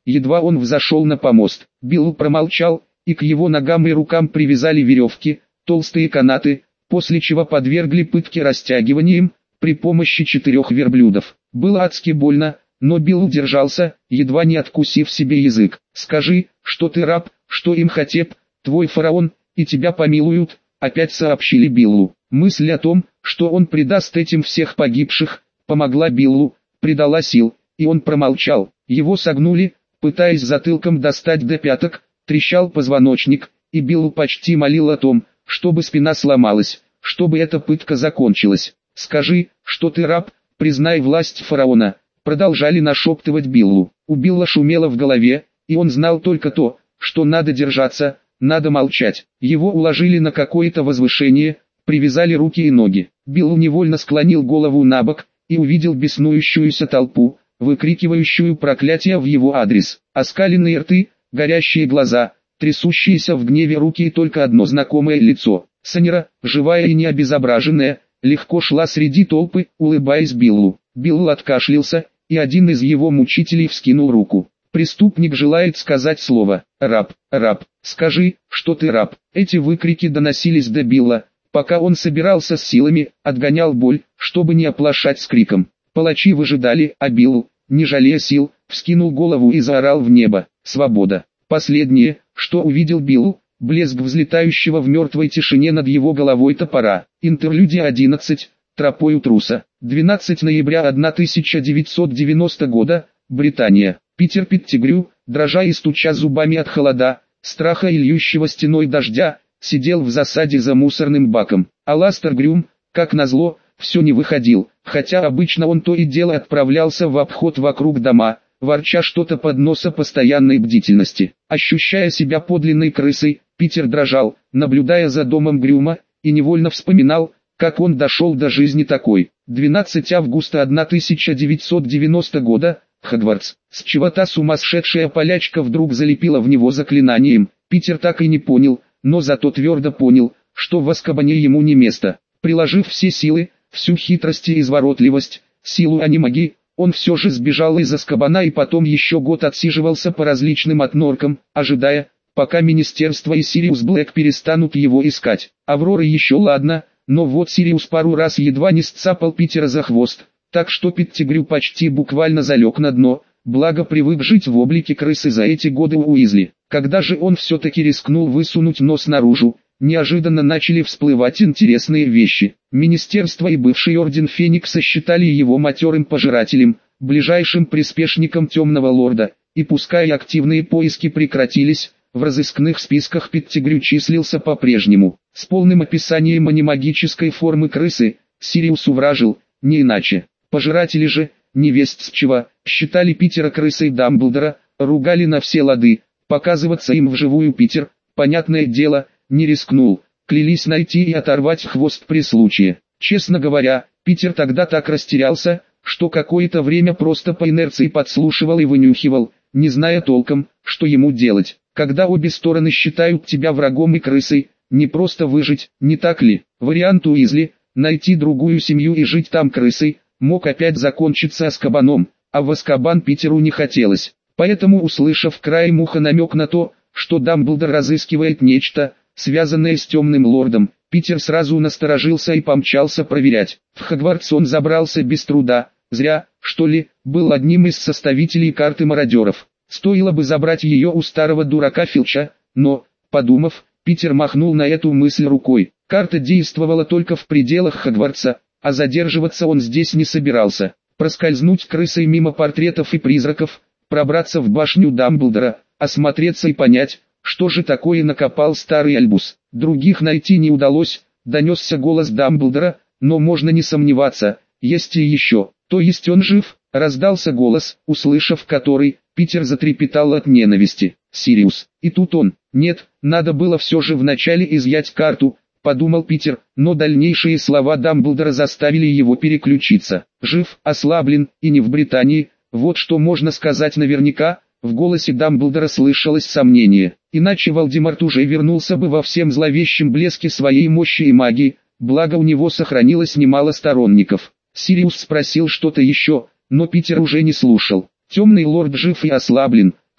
едва он взошел на помост. Билл промолчал, и к его ногам и рукам привязали веревки, толстые канаты, после чего подвергли пытке растягиванием, при помощи четырех верблюдов. Было адски больно, но Билл удержался, едва не откусив себе язык. «Скажи, что ты раб, что им хотеп, твой фараон, и тебя помилуют», опять сообщили Биллу. Мысль о том, что он предаст этим всех погибших, помогла Биллу, придала сил, и он промолчал. Его согнули, пытаясь затылком достать до пяток, трещал позвоночник, и Билл почти молил о том, чтобы спина сломалась, чтобы эта пытка закончилась. «Скажи, что ты раб, признай власть фараона», продолжали нашептывать Биллу. У Билла шумело в голове, и он знал только то, что надо держаться, надо молчать. Его уложили на какое-то возвышение, привязали руки и ноги. Билл невольно склонил голову на бок, и увидел беснующуюся толпу, выкрикивающую проклятия в его адрес. Оскаленные рты, горящие глаза, трясущиеся в гневе руки и только одно знакомое лицо. Санира, живая и необезображенная, легко шла среди толпы, улыбаясь Биллу. Билл откашлялся, и один из его мучителей вскинул руку. «Преступник желает сказать слово. Раб, раб, скажи, что ты раб». Эти выкрики доносились до Билла, пока он собирался с силами, отгонял боль, чтобы не оплошать с криком. Палачи выжидали, а Билл, не жалея сил, вскинул голову и заорал в небо: «Свобода!». Последнее, что увидел Билл, блеск взлетающего в мертвой тишине над его головой топора. Интерлюдия одиннадцать. Тропою труса. двенадцатого ноября тысяча девятьсот девяностого года. Британия. Питер Петтигрю, дрожа и стуча зубами от холода, страха и льющего стеной дождя, сидел в засаде за мусорным баком. Аластер Грюм, как назло, все не выходил, хотя обычно он то и дело отправлялся в обход вокруг дома, ворча что-то под нос о постоянной бдительности. Ощущая себя подлинной крысой, Питер дрожал, наблюдая за домом Грюма, и невольно вспоминал, как он дошел до жизни такой. двенадцатого августа тысяча девятьсот девяностого года, Хогвартс. С чего-то сумасшедшая полячка вдруг залепила в него заклинанием. Питер так и не понял, но зато твердо понял, что в Азкабане ему не место. Приложив все силы, всю хитрость и изворотливость, силу анимаги, он все же сбежал из Азкабана и потом еще год отсиживался по различным отноркам, ожидая, пока Министерство и Сириус Блэк перестанут его искать. Аврора еще ладно, но вот Сириус пару раз едва не сцапал Питера за хвост, так что Петтигрю почти буквально залег на дно, благо привык жить в облике крысы за эти годы у Уизли. Когда же он все-таки рискнул высунуть нос наружу, неожиданно начали всплывать интересные вещи. Министерство и бывший Орден Феникса считали его матерым пожирателем, ближайшим приспешником Темного Лорда, и пускай активные поиски прекратились, в разыскных списках Петтигрю числился по-прежнему. С полным описанием анимагической формы крысы, Сириус увражил, не иначе. Пожиратели же, невесть с чего, считали Питера крысой Дамблдора, ругали на все лады. Показываться им вживую Питер, понятное дело, не рискнул, клялись найти и оторвать хвост при случае. Честно говоря, Питер тогда так растерялся, что какое-то время просто по инерции подслушивал и вынюхивал, не зная толком, что ему делать. Когда обе стороны считают тебя врагом и крысой, не просто выжить, не так ли? Вариант Уизли, найти другую семью и жить там крысой, мог опять закончиться Азкабаном, а в Азкабан Питеру не хотелось. Поэтому, услышав краем уха намек на то, что Дамблдор разыскивает нечто, связанное с Темным Лордом, Питер сразу насторожился и помчался проверять. В Хогвартс он забрался без труда, зря, что ли, был одним из составителей карты мародеров. Стоило бы забрать ее у старого дурака Филча, но, подумав, Питер махнул на эту мысль рукой. Карта действовала только в пределах Хогвартса, а задерживаться он здесь не собирался. Проскользнуть крысой мимо портретов и призраков, пробраться в башню Дамблдора, осмотреться и понять, что же такое накопал старый Альбус. Других найти не удалось, донесся голос Дамблдора, но можно не сомневаться, есть и еще. То есть он жив, раздался голос, услышав который, Питер затрепетал от ненависти. Сириус. И тут он. Нет, надо было все же вначале изъять карту, подумал Питер, но дальнейшие слова Дамблдора заставили его переключиться. Жив, ослаблен, и не в Британии, вот что можно сказать наверняка. В голосе Дамблдора слышалось сомнение. Иначе Волдеморт уже вернулся бы во всем зловещем блеске своей мощи и магии, благо у него сохранилось немало сторонников. Сириус спросил что-то еще, но Питер уже не слушал. Темный лорд жив и ослаблен,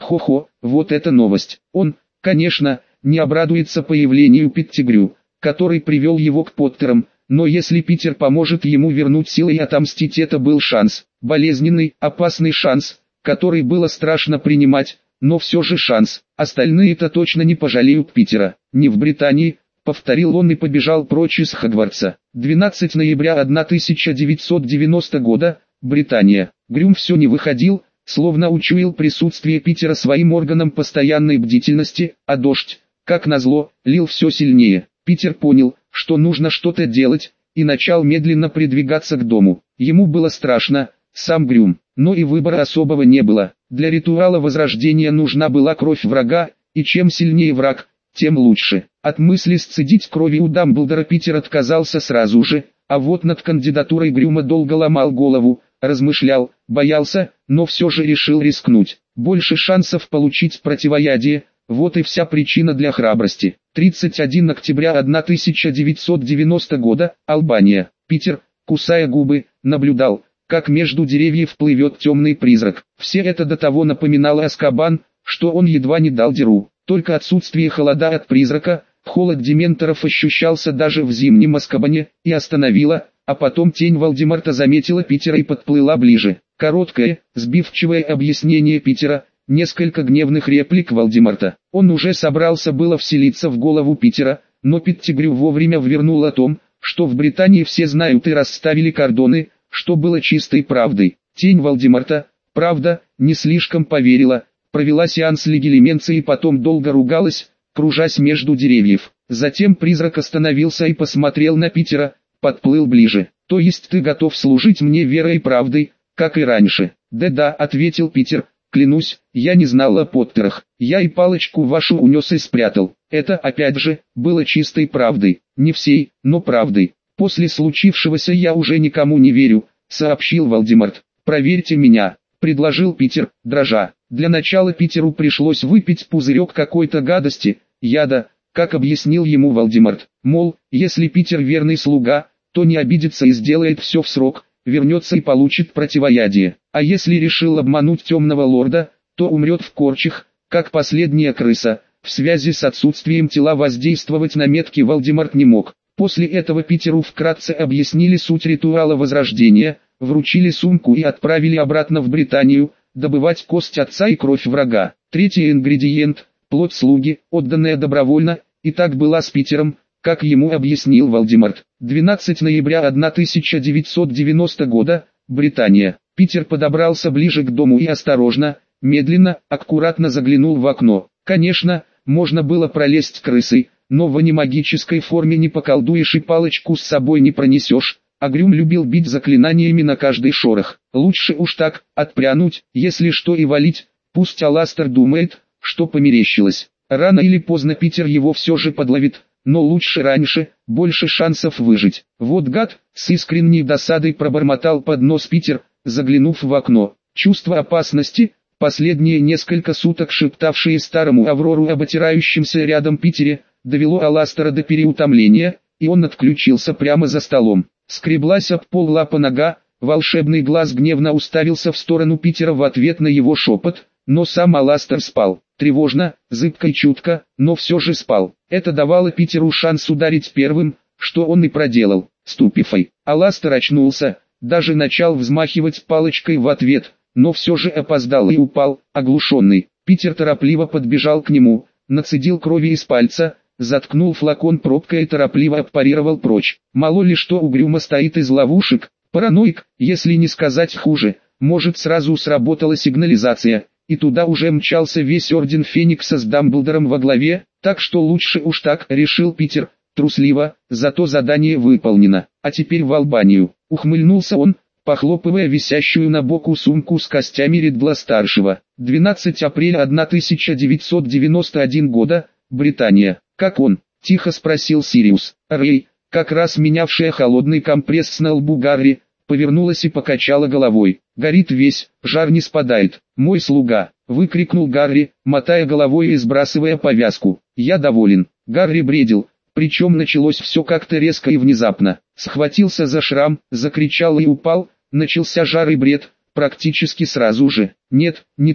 Хо-хо, вот это новость. Он, конечно, не обрадуется появлению Петтигрю, который привел его к Поттерам, но если Питер поможет ему вернуть силы и отомстить, это был шанс. Болезненный, опасный шанс, который было страшно принимать, но все же шанс. Остальные-то точно не пожалеют Питера. Не в Британии, повторил он и побежал прочь из Хогвартса. двенадцатого ноября тысяча девятьсот девяностого года, Британия. Грюм все не выходил, словно учуял присутствие Питера своим органом постоянной бдительности, а дождь, как назло, лил все сильнее. Питер понял, что нужно что-то делать, и начал медленно придвигаться к дому. Ему было страшно, сам Грюм, но и выбора особого не было. Для ритуала возрождения нужна была кровь врага, и чем сильнее враг, тем лучше. От мысли сцедить крови у Дамблдора Питер отказался сразу же, а вот над кандидатурой Грюма долго ломал голову, размышлял, боялся, но все же решил рискнуть. Больше шансов получить противоядие, вот и вся причина для храбрости. тридцать первого октября тысяча девятьсот девяностого года, Албания. Питер, кусая губы, наблюдал, как между деревьев плывет темный призрак. Все это до того напоминало Азкабан, что он едва не дал дыру. Только отсутствие холода от призрака, холод дементоров ощущался даже в зимнем Азкабане, и остановило, а потом тень Волдеморта заметила Питера и подплыла ближе. Короткое, сбивчивое объяснение Питера, несколько гневных реплик Волдеморта. Он уже собрался было вселиться в голову Питера, но Петтигрю вовремя ввернул о том, что в Британии все знают и расставили кордоны, что было чистой правдой. Тень Волдеморта, правда, не слишком поверила, провела сеанс легилименции и потом долго ругалась, кружась между деревьев. Затем призрак остановился и посмотрел на Питера, подплыл ближе. «То есть ты готов служить мне верой и правдой, как и раньше?» «Да-да», — ответил Питер, — «клянусь, я не знал о Поттерах. Я и палочку вашу унес и спрятал. Это, опять же, было чистой правдой. Не всей, но правдой. После случившегося я уже никому не верю», — сообщил Волдеморт. «Проверьте меня», — предложил Питер, дрожа. Для начала Питеру пришлось выпить пузырек какой-то гадости, яда, как объяснил ему Волдеморт. Мол, если Питер верный слуга, то не обидится и сделает все в срок, вернется и получит противоядие. А если решил обмануть темного лорда, то умрет в корчах, как последняя крыса. В связи с отсутствием тела воздействовать на метки Волдеморт не мог. После этого Питеру вкратце объяснили суть ритуала возрождения, вручили сумку и отправили обратно в Британию, добывать кость отца и кровь врага. Третий ингредиент – плоть слуги, отданная добровольно, и так была с Питером, как ему объяснил Волдеморт. двенадцатого ноября тысяча девятьсот девяностого года, Британия. Питер подобрался ближе к дому и осторожно, медленно, аккуратно заглянул в окно. Конечно, можно было пролезть крысой, но в анимагической форме не поколдуешь и палочку с собой не пронесешь. А Грюм любил бить заклинаниями на каждый шорох. Лучше уж так, отпрянуть, если что и валить, пусть Аластер думает, что померещилось. Рано или поздно Питер его все же подловит, но лучше раньше, больше шансов выжить. Вот гад, с искренней досадой пробормотал под нос Питер, заглянув в окно. Чувство опасности, последние несколько суток шептавшие старому Аврору об отирающемся рядом Питере, довело Аластера до переутомления, и он отключился прямо за столом. Скреблась об пол лапа нога, волшебный глаз гневно уставился в сторону Питера в ответ на его шепот, но сам Аластер спал. Тревожно, зыбко и чутко, но все же спал. Это давало Питеру шанс ударить первым, что он и проделал, ступифой. Аластер очнулся, даже начал взмахивать палочкой в ответ, но все же опоздал и упал, оглушенный. Питер торопливо подбежал к нему, нацедил крови из пальца, заткнул флакон пробкой и торопливо отпарировал прочь. Мало ли что у Грюма стоит из ловушек, параноик, если не сказать хуже, может сразу сработала сигнализация, и туда уже мчался весь Орден Феникса с Дамблдором во главе, так что лучше уж так, решил Питер, трусливо, зато задание выполнено. А теперь в Албанию, ухмыльнулся он, похлопывая висящую на боку сумку с костями Реддла-старшего. двенадцатого апреля тысяча девятьсот девяностого первого года, Британия. «Как он?» – тихо спросил Сириус. Рэй, как раз менявшая холодный компресс на лбу Гарри, повернулась и покачала головой. «Горит весь, жар не спадает. Мой слуга!» – выкрикнул Гарри, мотая головой и сбрасывая повязку. «Я доволен». Гарри бредил, причем началось все как-то резко и внезапно. Схватился за шрам, закричал и упал, начался жар и бред, практически сразу же. «Нет, не ты».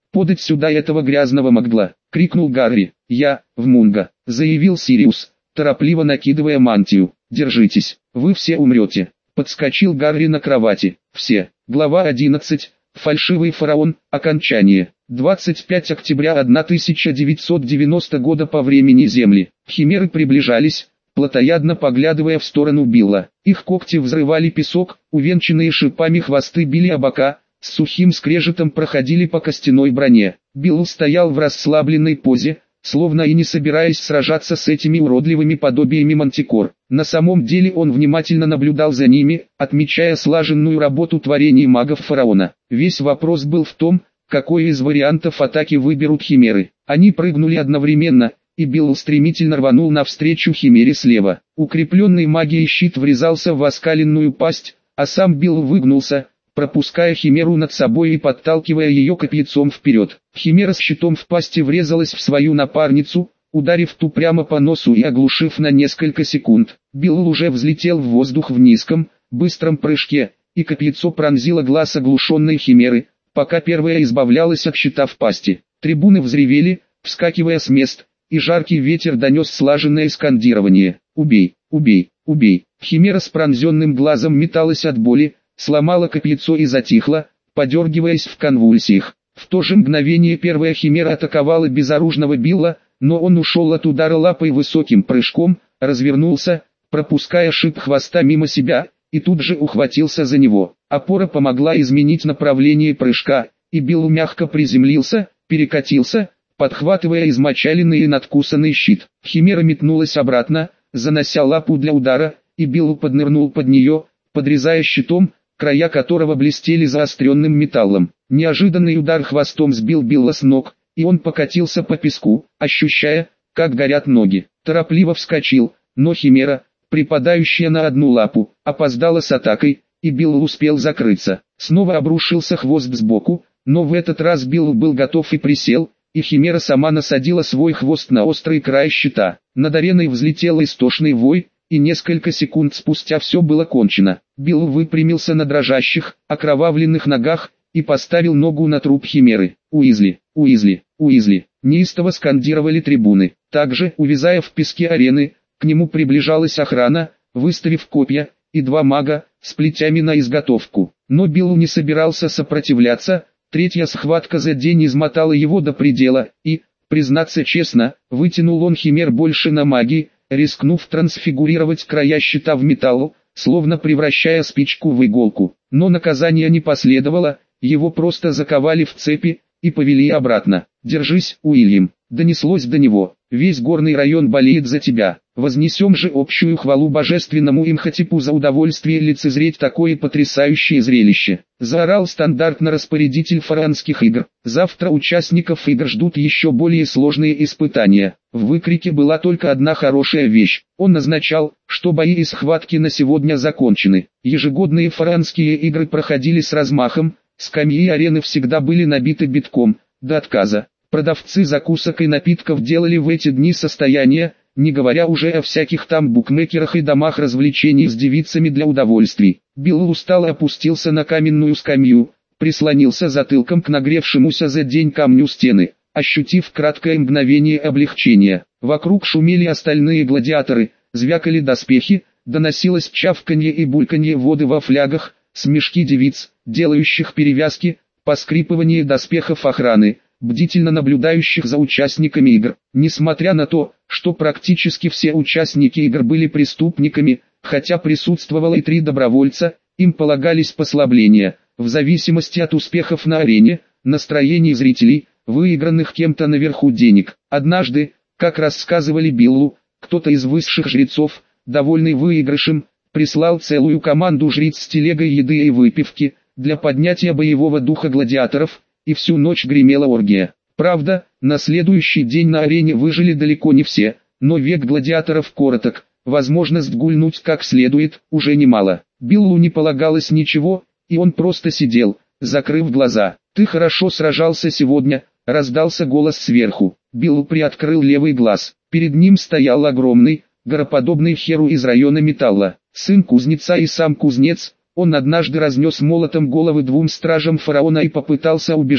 «Подать сюда этого грязного Магла!» — крикнул Гарри. «Я, в Мунго!» — заявил Сириус, торопливо накидывая мантию. «Держитесь, вы все умрете!» Подскочил Гарри на кровати. «Все!» Глава одиннадцать. Фальшивый фараон. Окончание. двадцать пятого октября тысяча девятьсот девяностого года по времени Земли. Химеры приближались, плотоядно поглядывая в сторону Билла. Их когти взрывали песок, увенчанные шипами хвосты били о бока, с сухим скрежетом проходили по костяной броне. Билл стоял в расслабленной позе, словно и не собираясь сражаться с этими уродливыми подобиями мантикор. На самом деле он внимательно наблюдал за ними, отмечая слаженную работу творений магов фараона. Весь вопрос был в том, какой из вариантов атаки выберут химеры. Они прыгнули одновременно, и Билл стремительно рванул навстречу химере слева. Укрепленный магией щит врезался в оскаленную пасть, а сам Билл выгнулся, пропуская химеру над собой и подталкивая ее копьецом вперед. Химера с щитом в пасти врезалась в свою напарницу, ударив ту прямо по носу и оглушив на несколько секунд. Билл уже взлетел в воздух в низком, быстром прыжке, и копьецо пронзило глаз оглушенной химеры, пока первая избавлялась от щита в пасти. Трибуны взревели, вскакивая с мест, и жаркий ветер донес слаженное скандирование: «Убей! Убей! Убей!». Химера с пронзенным глазом металась от боли, сломала копьецо и затихла, подергиваясь в конвульсиях. В то же мгновение первая химера атаковала безоружного Билла, но он ушел от удара лапой высоким прыжком, развернулся, пропуская шип хвоста мимо себя, и тут же ухватился за него. Опора помогла изменить направление прыжка, и Билл мягко приземлился, перекатился, подхватывая измочаленный и надкусанный щит. Химера метнулась обратно, занося лапу для удара, и Билл поднырнул под нее, подрезая щитом, края которого блестели заостренным металлом. Неожиданный удар хвостом сбил Билла с ног, и он покатился по песку, ощущая, как горят ноги. Торопливо вскочил, но химера, припадающая на одну лапу, опоздала с атакой, и Билл успел закрыться. Снова обрушился хвост сбоку, но в этот раз Билл был готов и присел, и химера сама насадила свой хвост на острый край щита. Над ареной взлетел истошный вой, и несколько секунд спустя все было кончено. Билл выпрямился на дрожащих, окровавленных ногах, и поставил ногу на труп химеры. «Уизли! Уизли! Уизли!» Неистово скандировали трибуны. Также, увязая в песке арены, к нему приближалась охрана, выставив копья, и два мага, с плетями на изготовку. Но Биллу не собирался сопротивляться, третья схватка за день измотала его до предела, и, признаться честно, вытянул он химер больше на магии, рискнув трансфигурировать края щита в металл, словно превращая спичку в иголку. Но наказания не последовало, его просто заковали в цепи и повели обратно. «Держись, Уильям», — донеслось до него, — «весь горный район болеет за тебя. Вознесем же общую хвалу божественному Имхотепу за удовольствие лицезреть такое потрясающее зрелище», — заорал стандартно распорядитель фараонских игр. «Завтра участников игр ждут еще более сложные испытания». В выкрике была только одна хорошая вещь. Он означал, что бои и схватки на сегодня закончены. Ежегодные фараонские игры проходили с размахом, скамьи арены всегда были набиты битком, до отказа. Продавцы закусок и напитков делали в эти дни состояние, не говоря уже о всяких там букмекерах и домах развлечений с девицами для удовольствий. Билл устало опустился на каменную скамью, прислонился затылком к нагревшемуся за день камню стены, ощутив краткое мгновение облегчения. Вокруг шумели остальные гладиаторы, звякали доспехи, доносилось чавканье и бульканье воды во флягах, смешки девиц, делающих перевязки, поскрипывание доспехов охраны, бдительно наблюдающих за участниками игр. Несмотря на то, что практически все участники игр были преступниками, хотя присутствовало и три добровольца, им полагались послабления, в зависимости от успехов на арене, настроений зрителей, выигранных кем-то наверху денег. Однажды, как рассказывали Биллу, кто-то из высших жрецов, довольный выигрышем, прислал целую команду жриц с телегой еды и выпивки, для поднятия боевого духа гладиаторов, и всю ночь гремела оргия. Правда, на следующий день на арене выжили далеко не все, но век гладиаторов короток, возможность гульнуть как следует, уже немало. Биллу не полагалось ничего, и он просто сидел, закрыв глаза. «Ты хорошо сражался сегодня», — раздался голос сверху. Билл приоткрыл левый глаз. Перед ним стоял огромный, гороподобный херу из района металла. Сын кузнеца и сам кузнец, он однажды разнес молотом головы двум стражам фараона и попытался убежать,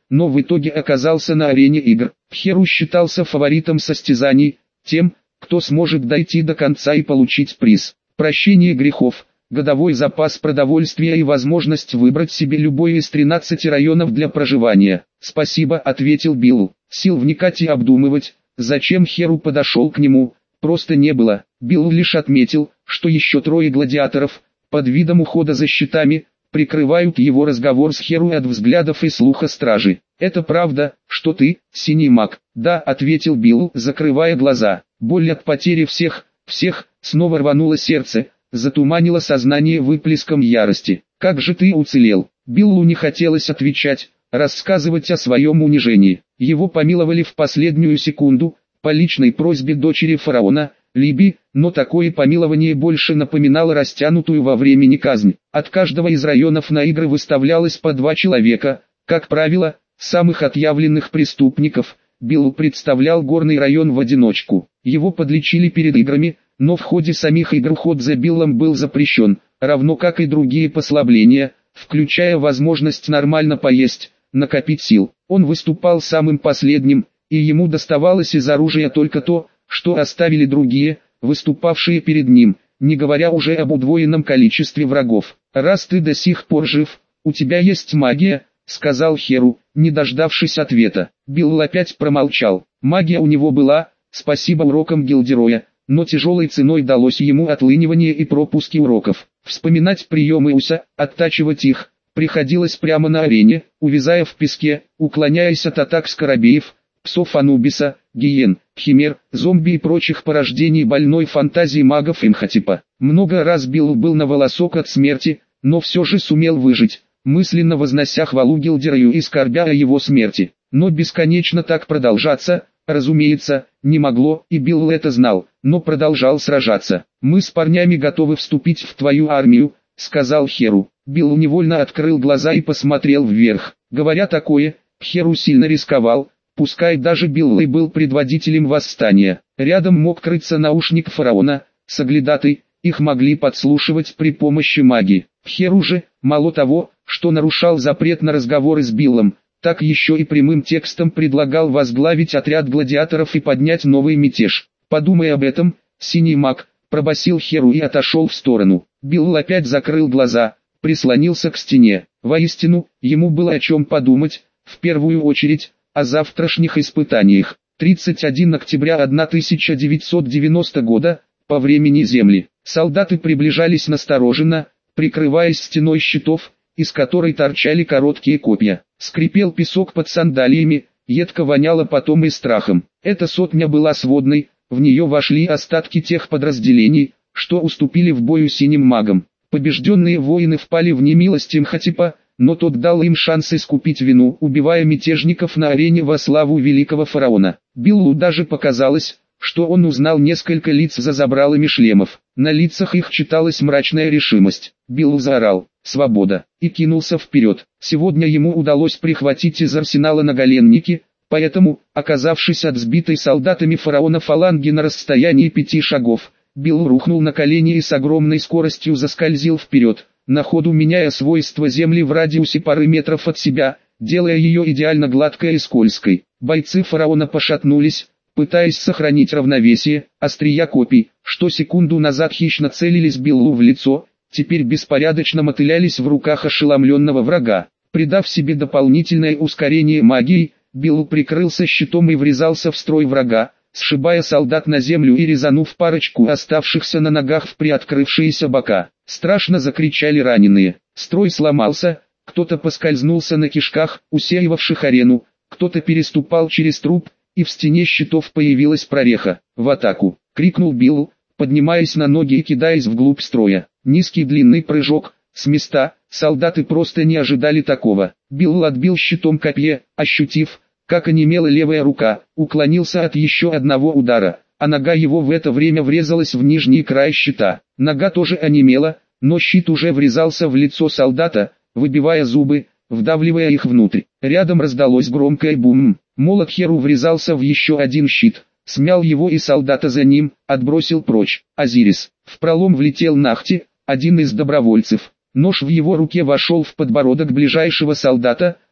но в итоге оказался на арене игр. Херу считался фаворитом состязаний, тем, кто сможет дойти до конца и получить приз. Прощение грехов, годовой запас продовольствия и возможность выбрать себе любой из тринадцати районов для проживания. «Спасибо», — ответил Билл. Сил вникать и обдумывать, зачем Херу подошел к нему, просто не было. Билл лишь отметил, что еще трое гладиаторов, под видом ухода за щитами, прикрывают его разговор с Херу от взглядов и слуха стражи. «Это правда, что ты, синий маг?» «Да», — ответил Билл, закрывая глаза. Боль от потери всех, всех, снова рвануло сердце, затуманило сознание выплеском ярости. «Как же ты уцелел?» Биллу не хотелось отвечать, рассказывать о своем унижении. Его помиловали в последнюю секунду, по личной просьбе дочери фараона, Либи, но такое помилование больше напоминало растянутую во времени казнь. От каждого из районов на игры выставлялось по два человека, как правило, самых отъявленных преступников. Билл представлял горный район в одиночку. Его подлечили перед играми, но в ходе самих игр уход за Биллом был запрещен, равно как и другие послабления, включая возможность нормально поесть, накопить сил. Он выступал самым последним, и ему доставалось из оружия только то, что оставили другие, выступавшие перед ним, не говоря уже об удвоенном количестве врагов. «Раз ты до сих пор жив, у тебя есть магия», — сказал Херу, не дождавшись ответа. Билл опять промолчал. Магия у него была, спасибо урокам Гильдероя, но тяжелой ценой далось ему отлынивание и пропуски уроков. Вспоминать приемы Уса, оттачивать их, приходилось прямо на арене, увязая в песке, уклоняясь от атак скоробеев, псов Анубиса, гиен, химер, зомби и прочих порождений больной фантазии магов Имхотепа. Много раз Билл был на волосок от смерти, но все же сумел выжить, мысленно вознося хвалу Гильдерою и скорбя о его смерти. Но бесконечно так продолжаться, разумеется, не могло, и Билл это знал, но продолжал сражаться. «Мы с парнями готовы вступить в твою армию», — сказал Херу. Билл невольно открыл глаза и посмотрел вверх. Говоря такое, Херу сильно рисковал, пускай даже Билл и был предводителем восстания. Рядом мог крыться наушник фараона, соглядатый, их могли подслушивать при помощи магии. Херу же, мало того, что нарушал запрет на разговоры с Биллом, так еще и прямым текстом предлагал возглавить отряд гладиаторов и поднять новый мятеж. «Подумай об этом, синий маг», — пробасил Херу и отошел в сторону. Билл опять закрыл глаза, прислонился к стене. Воистину, ему было о чем подумать, в первую очередь, о завтрашних испытаниях. тридцать первого октября тысяча девятьсот девяностого года, по времени Земли. Солдаты приближались настороженно, прикрываясь стеной щитов, из которой торчали короткие копья. Скрипел песок под сандалиями, едко воняло потом и страхом. Эта сотня была сводной, в нее вошли остатки тех подразделений, что уступили в бою синим магам. Побежденные воины впали в немилость Имхотепа, но тот дал им шанс искупить вину, убивая мятежников на арене во славу великого фараона. Биллу даже показалось, что он узнал несколько лиц за забралами шлемов. На лицах их читалась мрачная решимость. Билл заорал «Свобода!» и кинулся вперед. Сегодня ему удалось прихватить из арсенала наголенники, поэтому, оказавшись от сбитой солдатами фараона фаланги на расстоянии пяти шагов, Билл рухнул на колени и с огромной скоростью заскользил вперед, на ходу меняя свойства земли в радиусе пары метров от себя, делая ее идеально гладкой и скользкой. Бойцы фараона пошатнулись, пытаясь сохранить равновесие. Острия копий, что секунду назад хищно целились Биллу в лицо, теперь беспорядочно мотылялись в руках ошеломленного врага. Придав себе дополнительное ускорение магией, Билл прикрылся щитом и врезался в строй врага, сшибая солдат на землю и резанув парочку оставшихся на ногах в приоткрывшиеся бока. Страшно закричали раненые. Строй сломался, кто-то поскользнулся на кишках, усеивавших арену, кто-то переступал через труп, и в стене щитов появилась прореха. «В атаку!» — крикнул Билл, поднимаясь на ноги и кидаясь вглубь строя. Низкий длинный прыжок, с места, солдаты просто не ожидали такого. Билл отбил щитом копье, ощутив, как онемела левая рука, уклонился от еще одного удара, а нога его в это время врезалась в нижний край щита. Нога тоже онемела, но щит уже врезался в лицо солдата, выбивая зубы, вдавливая их внутрь. Рядом раздалось громкое бум. Молот Херу врезался в еще один щит, смял его и солдата за ним, отбросил прочь. Азирис. В пролом влетел Нахти, один из добровольцев. Нож в его руке вошел в подбородок ближайшего солдата,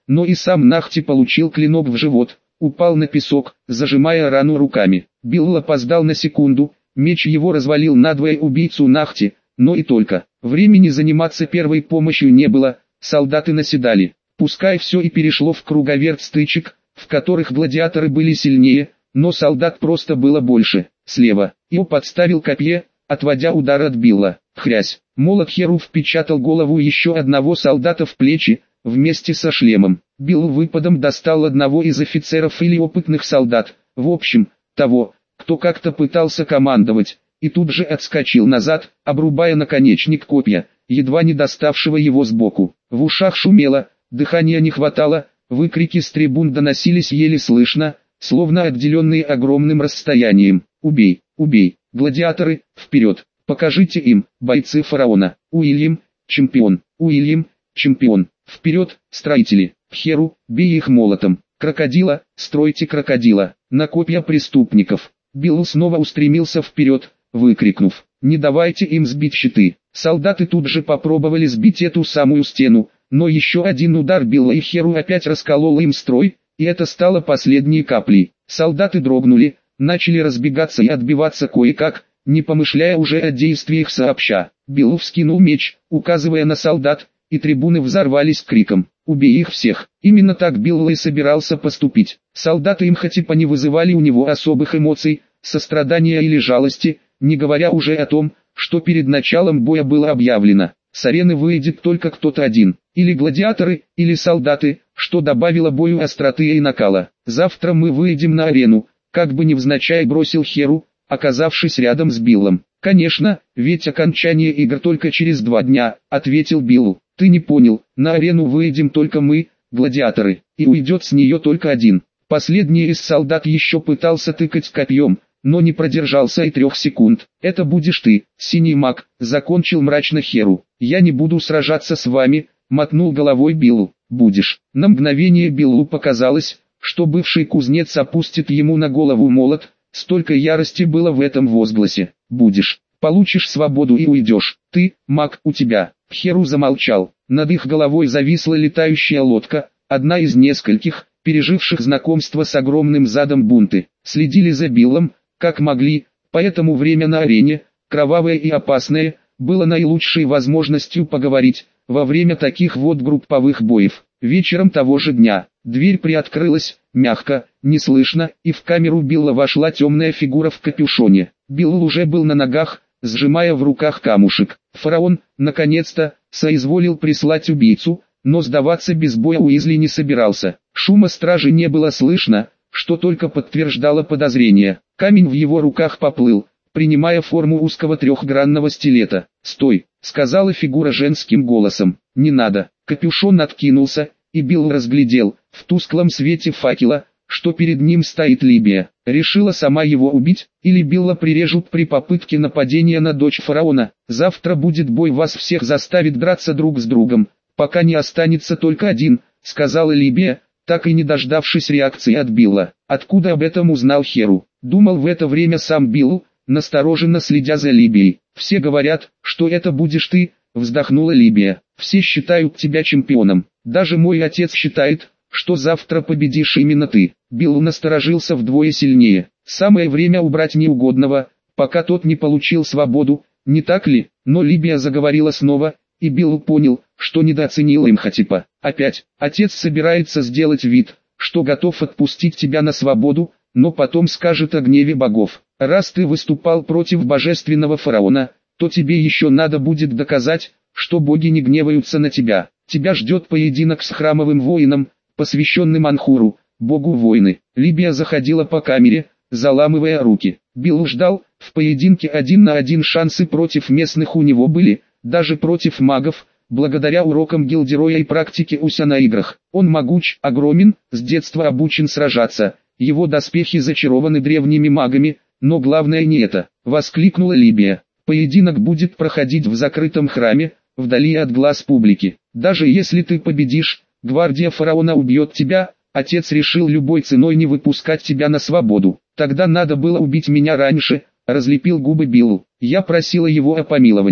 но и сам Нахти получил клинок в живот, упал на песок, зажимая рану руками. Билл опоздал на секунду, меч его развалил надвое убийцу Нахти, но и только. Времени заниматься первой помощью не было, солдаты наседали. Пускай все и перешло в круговерть стычек, в которых гладиаторы были сильнее, но солдат просто было больше. Слева, Ио подставил копье, отводя удар от Билла. Хрясь, молот Херу впечатал голову еще одного солдата в плечи, вместе со шлемом. Билл выпадом достал одного из офицеров или опытных солдат, в общем, того, кто как-то пытался командовать, и тут же отскочил назад, обрубая наконечник копья, едва не доставшего его сбоку. В ушах шумело, дыхания не хватало, выкрики с трибун доносились еле слышно, словно отделенные огромным расстоянием. «Убей! Убей! Гладиаторы, вперед! Покажите им, бойцы фараона! Уильям, чемпион! Уильям, чемпион! Вперед, строители! Херу, бей их молотом! Крокодила, стройте крокодила! На копья преступников!» Билл снова устремился вперед, выкрикнув: «Не давайте им сбить щиты!» Солдаты тут же попробовали сбить эту самую стену, но еще один удар Билла и Херу опять расколол им строй, и это стало последней каплей. Солдаты дрогнули, начали разбегаться и отбиваться кое-как, не помышляя уже о действиях сообща. Билл вскинул меч, указывая на солдат, и трибуны взорвались криком: «Убей их всех!» Именно так Билл и собирался поступить. Солдаты Имхотепа не вызывали у него особых эмоций, сострадания или жалости, не говоря уже о том, что перед началом боя было объявлено: с арены выйдет только кто-то один, или гладиаторы, или солдаты, что добавило бою остроты и накала. «Завтра мы выйдем на арену», как бы невзначай бросил Херу, оказавшись рядом с Биллом. «Конечно, ведь окончание игр только через два дня», — ответил Билл. «Ты не понял, на арену выйдем только мы, гладиаторы, и уйдет с нее только один». Последний из солдат еще пытался тыкать копьем, но не продержался и трех секунд. «Это будешь ты, синий маг», — закончил мрачно Херу. «Я не буду сражаться с вами», — мотнул головой Биллу. «Будешь». На мгновение Биллу показалось, что бывший кузнец опустит ему на голову молот, столько ярости было в этом возгласе. «Будешь. Получишь свободу и уйдешь. Ты, маг, у тебя». Херу замолчал. Над их головой зависла летающая лодка, одна из нескольких, переживших знакомство с огромным задом бунты. Следили за Биллом, как могли, поэтому время на арене, кровавое и опасное, было наилучшей возможностью поговорить, во время таких вот групповых боев. Вечером того же дня, дверь приоткрылась, мягко, неслышно, и в камеру Билла вошла темная фигура в капюшоне. Билл уже был на ногах, сжимая в руках камушек. Фараон, наконец-то, соизволил прислать убийцу, но сдаваться без боя Уизли не собирался. Шума стражи не было слышно, что только подтверждало подозрение. Камень в его руках поплыл, принимая форму узкого трехгранного стилета. «Стой», — сказала фигура женским голосом. «Не надо». Капюшон откинулся, и Билл разглядел, в тусклом свете факела, что перед ним стоит Либия. Решила сама его убить, или Билла прирежут при попытке нападения на дочь фараона. «Завтра будет бой, вас всех заставит драться друг с другом, пока не останется только один», — сказала Либия, так и не дождавшись реакции от Билла. Откуда об этом узнал Херу? Думал в это время сам Билл, настороженно следя за Либией. «Все говорят, что это будешь ты», — вздохнула Либия. «Все считают тебя чемпионом. Даже мой отец считает, что завтра победишь именно ты». Билл насторожился вдвое сильнее. Самое время убрать неугодного, пока тот не получил свободу, не так ли? Но Либия заговорила снова, и Билл понял, что недооценил Имхотепа. «Опять, отец собирается сделать вид, что готов отпустить тебя на свободу, но потом скажет о гневе богов. Раз ты выступал против божественного фараона, то тебе еще надо будет доказать, что боги не гневаются на тебя. Тебя ждет поединок с храмовым воином, посвященным Анхуру, богу войны». Либия заходила по камере, заламывая руки. Билл ждал, в поединке один на один шансы против местных у него были, даже против магов, благодаря урокам Гилдероя и практике Уся на играх. Он могуч, огромен, с детства обучен сражаться, его доспехи зачарованы древними магами, но главное не это, воскликнула Либия. «Поединок будет проходить в закрытом храме, вдали от глаз публики. Даже если ты победишь, гвардия фараона убьет тебя, отец решил любой ценой не выпускать тебя на свободу. Тогда надо было убить меня раньше», — разлепил губы Билл. «Я просила его о помиловании.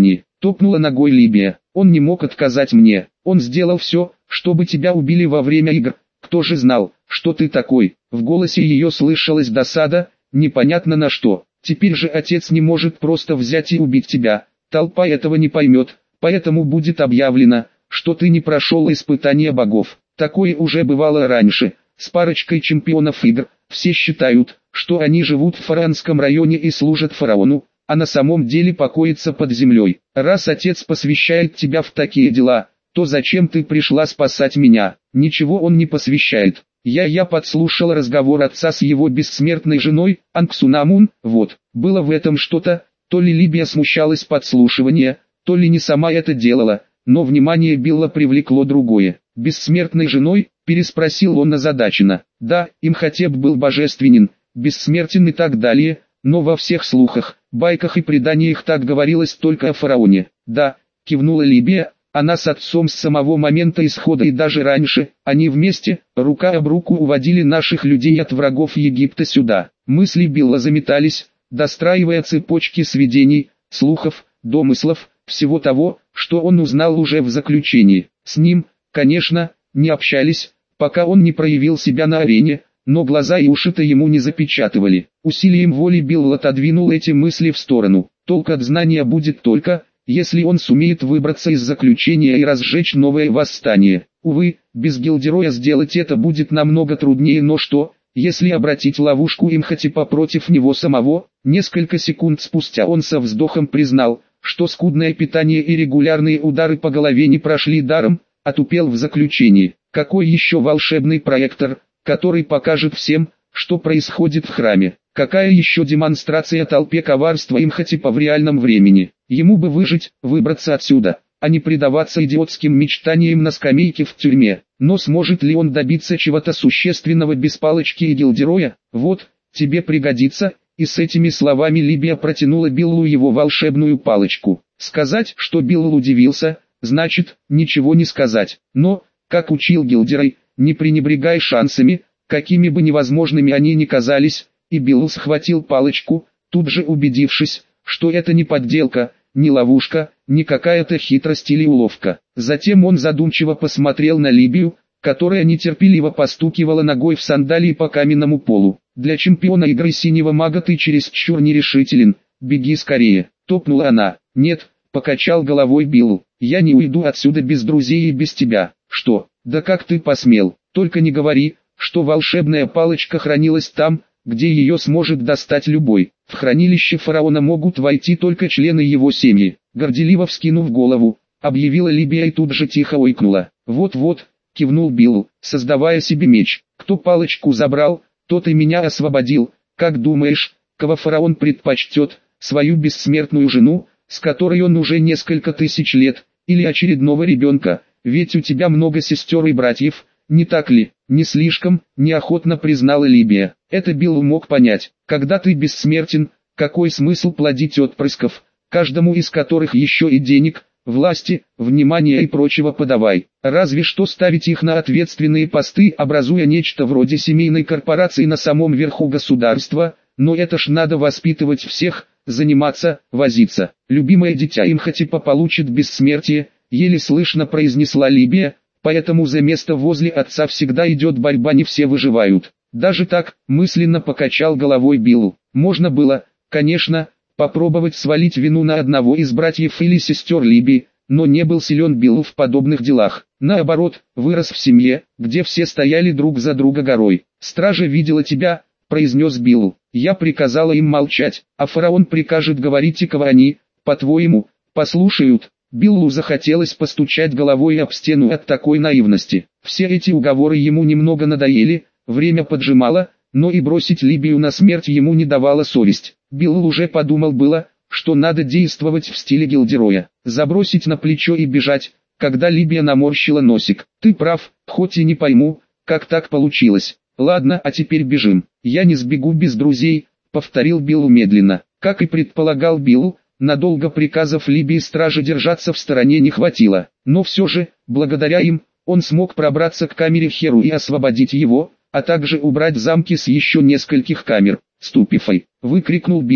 топнула ногой Либия. Он не мог отказать мне. Он сделал все, чтобы тебя убили во время игр. Кто же знал, что ты такой? В голосе ее слышалась досада, непонятно на что. Теперь же отец не может просто взять и убить тебя. Толпа этого не поймет, поэтому будет объявлено, что ты не прошел испытания богов. Такое уже бывало раньше, с парочкой чемпионов игр. Все считают, что они живут в фараонском районе и служат фараону, а на самом деле покоятся под землей. Раз отец посвящает тебя в такие дела, то зачем ты пришла спасать меня? Ничего он не посвящает. Я я подслушал разговор отца с его бессмертной женой, Анксунамун, вот, было в этом что-то, то ли Либия смущалась подслушивания, то ли не сама это делала, но внимание Билла привлекло другое. «Бессмертной женой?» – переспросил он озадаченно. Да, Имхотеп был божественен, бессмертен и так далее, но во всех слухах, байках и преданиях так говорилось только о фараоне. Да, кивнула Либия, она с отцом с самого момента исхода и даже раньше, они вместе, рука об руку уводили наших людей от врагов Египта сюда. Мысли Билла заметались, достраивая цепочки сведений, слухов, домыслов, всего того, что он узнал уже в заключении. С ним, конечно, не общались, пока он не проявил себя на арене, но глаза и уши-то ему не запечатывали. Усилием воли Билл отодвинул эти мысли в сторону. Толк от знания будет только, если он сумеет выбраться из заключения и разжечь новое восстание. Увы, без Гилдероя сделать это будет намного труднее, но что, если обратить ловушку Имхотепа против него самого? Несколько секунд спустя он со вздохом признал, что скудное питание и регулярные удары по голове не прошли даром, отупел в заключении. Какой еще волшебный проектор, который покажет всем, что происходит в храме? Какая еще демонстрация толпе коварства Имхотепа в реальном времени? Ему бы выжить, выбраться отсюда, а не предаваться идиотским мечтаниям на скамейке в тюрьме. Но сможет ли он добиться чего-то существенного без палочки и Гилдероя? Вот, тебе пригодится. И с этими словами Либия протянула Биллу его волшебную палочку. Сказать, что Билл удивился, значит, ничего не сказать. Но, как учил Гилдерой, не пренебрегай шансами, какими бы невозможными они ни казались, и Билл схватил палочку, тут же убедившись, что это не подделка, не ловушка, не какая-то хитрость или уловка. Затем он задумчиво посмотрел на Либию, которая нетерпеливо постукивала ногой в сандалии по каменному полу. «Для чемпиона игры синего мага ты чересчур нерешителен, беги скорее», — топнула она. «Нет», — покачал головой Билл, — «я не уйду отсюда без друзей и без тебя». «Что? Да как ты посмел? Только не говори, что волшебная палочка хранилась там, где ее сможет достать любой. В хранилище фараона могут войти только члены его семьи». Горделиво вскинув голову, объявила Либия и тут же тихо ойкнула. «Вот-вот», — кивнул Билл, создавая себе меч. «Кто палочку забрал, тот и меня освободил. Как думаешь, кого фараон предпочтет, свою бессмертную жену, с которой он уже несколько тысяч лет, или очередного ребенка? Ведь у тебя много сестер и братьев, не так ли?» «Не слишком», — неохотно признала Либия. Это Билл мог понять. Когда ты бессмертен, какой смысл плодить отпрысков, каждому из которых еще и денег, власти, внимания и прочего подавай. Разве что ставить их на ответственные посты, образуя нечто вроде семейной корпорации на самом верху государства, но это ж надо воспитывать всех, заниматься, возиться. Любимое дитя Имхотепа получит бессмертие, еле слышно произнесла Либия, поэтому за место возле отца всегда идет борьба, не все выживают. Даже так, мысленно покачал головой Билл. Можно было, конечно, попробовать свалить вину на одного из братьев или сестер Либии, но не был силен Билл в подобных делах. Наоборот, вырос в семье, где все стояли друг за друга горой. «Стража видела тебя», — произнес Билл. «Я приказала им молчать, а фараон прикажет говорить, и кого они, по-твоему, послушают». Биллу захотелось постучать головой об стену от такой наивности. Все эти уговоры ему немного надоели, время поджимало, но и бросить Либию на смерть ему не давала совесть. Билл уже подумал было, что надо действовать в стиле Гилдероя, забросить на плечо и бежать, когда Либия наморщила носик. «Ты прав, хоть и не пойму, как так получилось. Ладно, а теперь бежим». «Я не сбегу без друзей», — повторил Билл медленно. Как и предполагал Билл, надолго приказов Либии стражи держаться в стороне не хватило. Но все же, благодаря им, он смог пробраться к камере Херу и освободить его, а также убрать замки с еще нескольких камер. «Ступифай!» — выкрикнул Билл,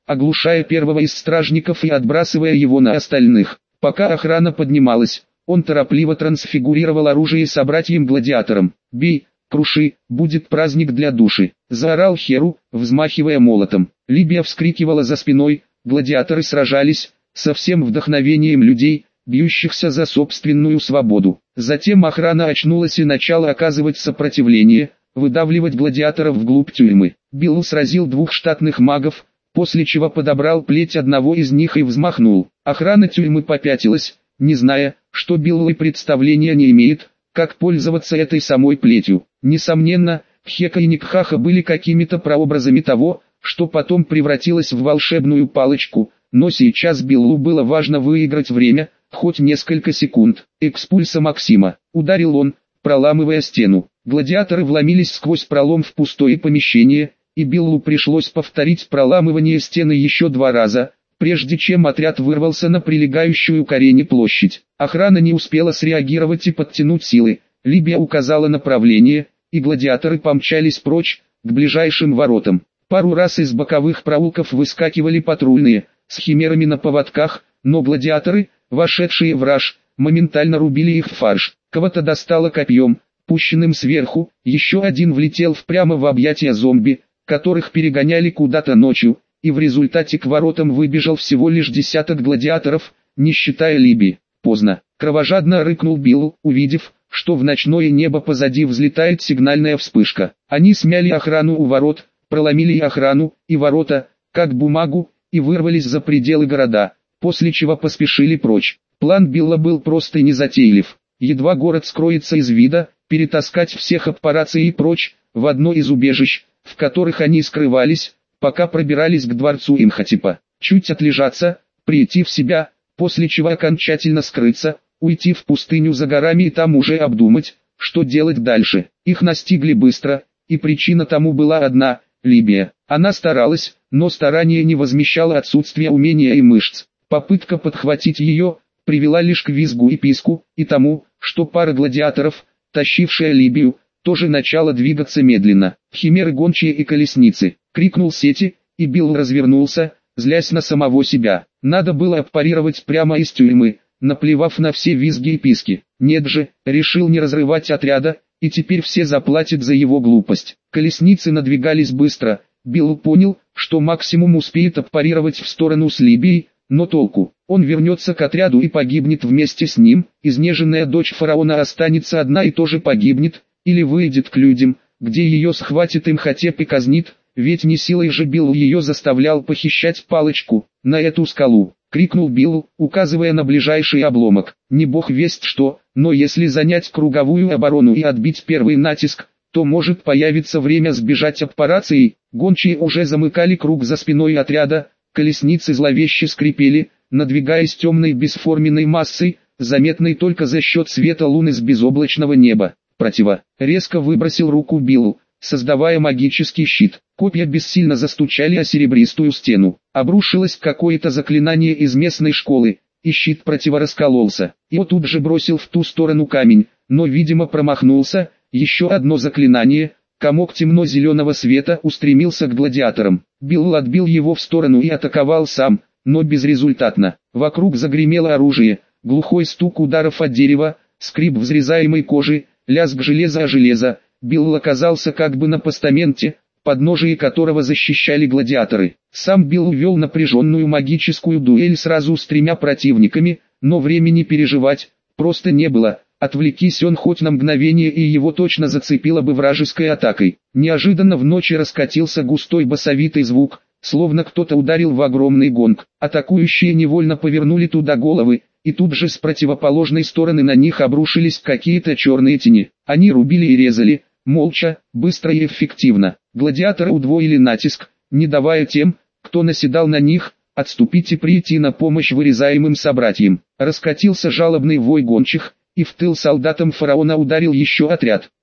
оглушая первого из стражников и отбрасывая его на остальных. Пока охрана поднималась, он торопливо трансфигурировал оружие собратьям-гладиаторам. «Бей, круши, будет праздник для души!» — заорал Херу, взмахивая молотом. Либия вскрикивала за спиной, гладиаторы сражались, со всем вдохновением людей, бьющихся за собственную свободу. Затем охрана очнулась и начала оказывать сопротивление, выдавливать гладиаторов вглубь тюрьмы. Билл сразил двух штатных магов, после чего подобрал плеть одного из них и взмахнул. Охрана тюрьмы попятилась, не зная, что Билл и представления не имеет, как пользоваться этой самой плетью. Несомненно, Хека и Никхаха были какими-то прообразами того, что потом превратилось в волшебную палочку, но сейчас Биллу было важно выиграть время, хоть несколько секунд. «Экспульса Максима!» — ударил он, проламывая стену. Гладиаторы вломились сквозь пролом в пустое помещение, и Биллу пришлось повторить проламывание стены еще два раза, прежде чем отряд вырвался на прилегающую к арене площадь. Охрана не успела среагировать и подтянуть силы, Либия указала направление, и гладиаторы помчались прочь, к ближайшим воротам. Пару раз из боковых проулков выскакивали патрульные, с химерами на поводках, но гладиаторы, вошедшие в раж, моментально рубили их в фарш. Кого-то достало копьем, пущенным сверху, еще один влетел в прямо в объятия зомби, которых перегоняли куда-то ночью, и в результате к воротам выбежал всего лишь десяток гладиаторов, не считая Либии. Поздно. Кровожадно рыкнул Билл, увидев, что в ночное небо позади взлетает сигнальная вспышка. Они смяли охрану у ворот, проломили и охрану, и ворота, как бумагу, и вырвались за пределы города, после чего поспешили прочь. План Билла был прост и незатейлив. Едва город скроется из вида, перетаскать всех аппараций и прочь, в одно из убежищ, в которых они скрывались, пока пробирались к дворцу Имхотепа. Чуть отлежаться, прийти в себя, после чего окончательно скрыться, уйти в пустыню за горами и там уже обдумать, что делать дальше. Их настигли быстро, и причина тому была одна – Либия. Она старалась, но старание не возмещало отсутствие умения и мышц. Попытка подхватить ее привела лишь к визгу и писку, и тому, что пара гладиаторов, тащившая Либию, тоже начала двигаться медленно. «Химеры гончие и колесницы!» — крикнул Сети, и Билл развернулся, злясь на самого себя. Надо было аппарировать прямо из тюрьмы, наплевав на все визги и писки. Нет же, решил не разрывать отряда, и теперь все заплатят за его глупость. Колесницы надвигались быстро. Билл понял, что максимум успеет аппарировать в сторону с Либией, но толку? Он вернется к отряду и погибнет вместе с ним, изнеженная дочь фараона останется одна и тоже погибнет, или выйдет к людям, где ее схватит Имхотеп и казнит, ведь не силой же Билл ее заставлял похищать палочку, на эту скалу. Крикнул Билл, указывая на ближайший обломок. Не бог весть что, но если занять круговую оборону и отбить первый натиск, то может появиться время сбежать аппарацией. Гончие уже замыкали круг за спиной отряда, колесницы зловеще скрипели, надвигаясь темной бесформенной массой, заметной только за счет света луны с безоблачного неба. Противо. Резко выбросил руку Биллу, создавая магический щит. Копья бессильно застучали о серебристую стену. Обрушилось какое-то заклинание из местной школы, и щит противо раскололся. Ио тут же бросил в ту сторону камень, но видимо промахнулся. Еще одно заклинание, комок темно-зеленого света устремился к гладиаторам. Билл отбил его в сторону и атаковал сам, но безрезультатно. Вокруг загремело оружие, глухой стук ударов от дерева, скрип взрезаемой кожи, лязг железа о железо. Билл оказался как бы на постаменте, подножие которого защищали гладиаторы. Сам Билл вел напряженную магическую дуэль сразу с тремя противниками, но времени переживать просто не было. Отвлекись он хоть на мгновение, и его точно зацепило бы вражеской атакой. Неожиданно в ночи раскатился густой басовитый звук, словно кто-то ударил в огромный гонг. Атакующие невольно повернули туда головы, и тут же с противоположной стороны на них обрушились какие-то черные тени. Они рубили и резали, молча, быстро и эффективно. Гладиаторы удвоили натиск, не давая тем, кто наседал на них, отступить и прийти на помощь вырезаемым собратьям. Раскатился жалобный вой гончих, и в тыл солдатам фараона ударил еще отряд.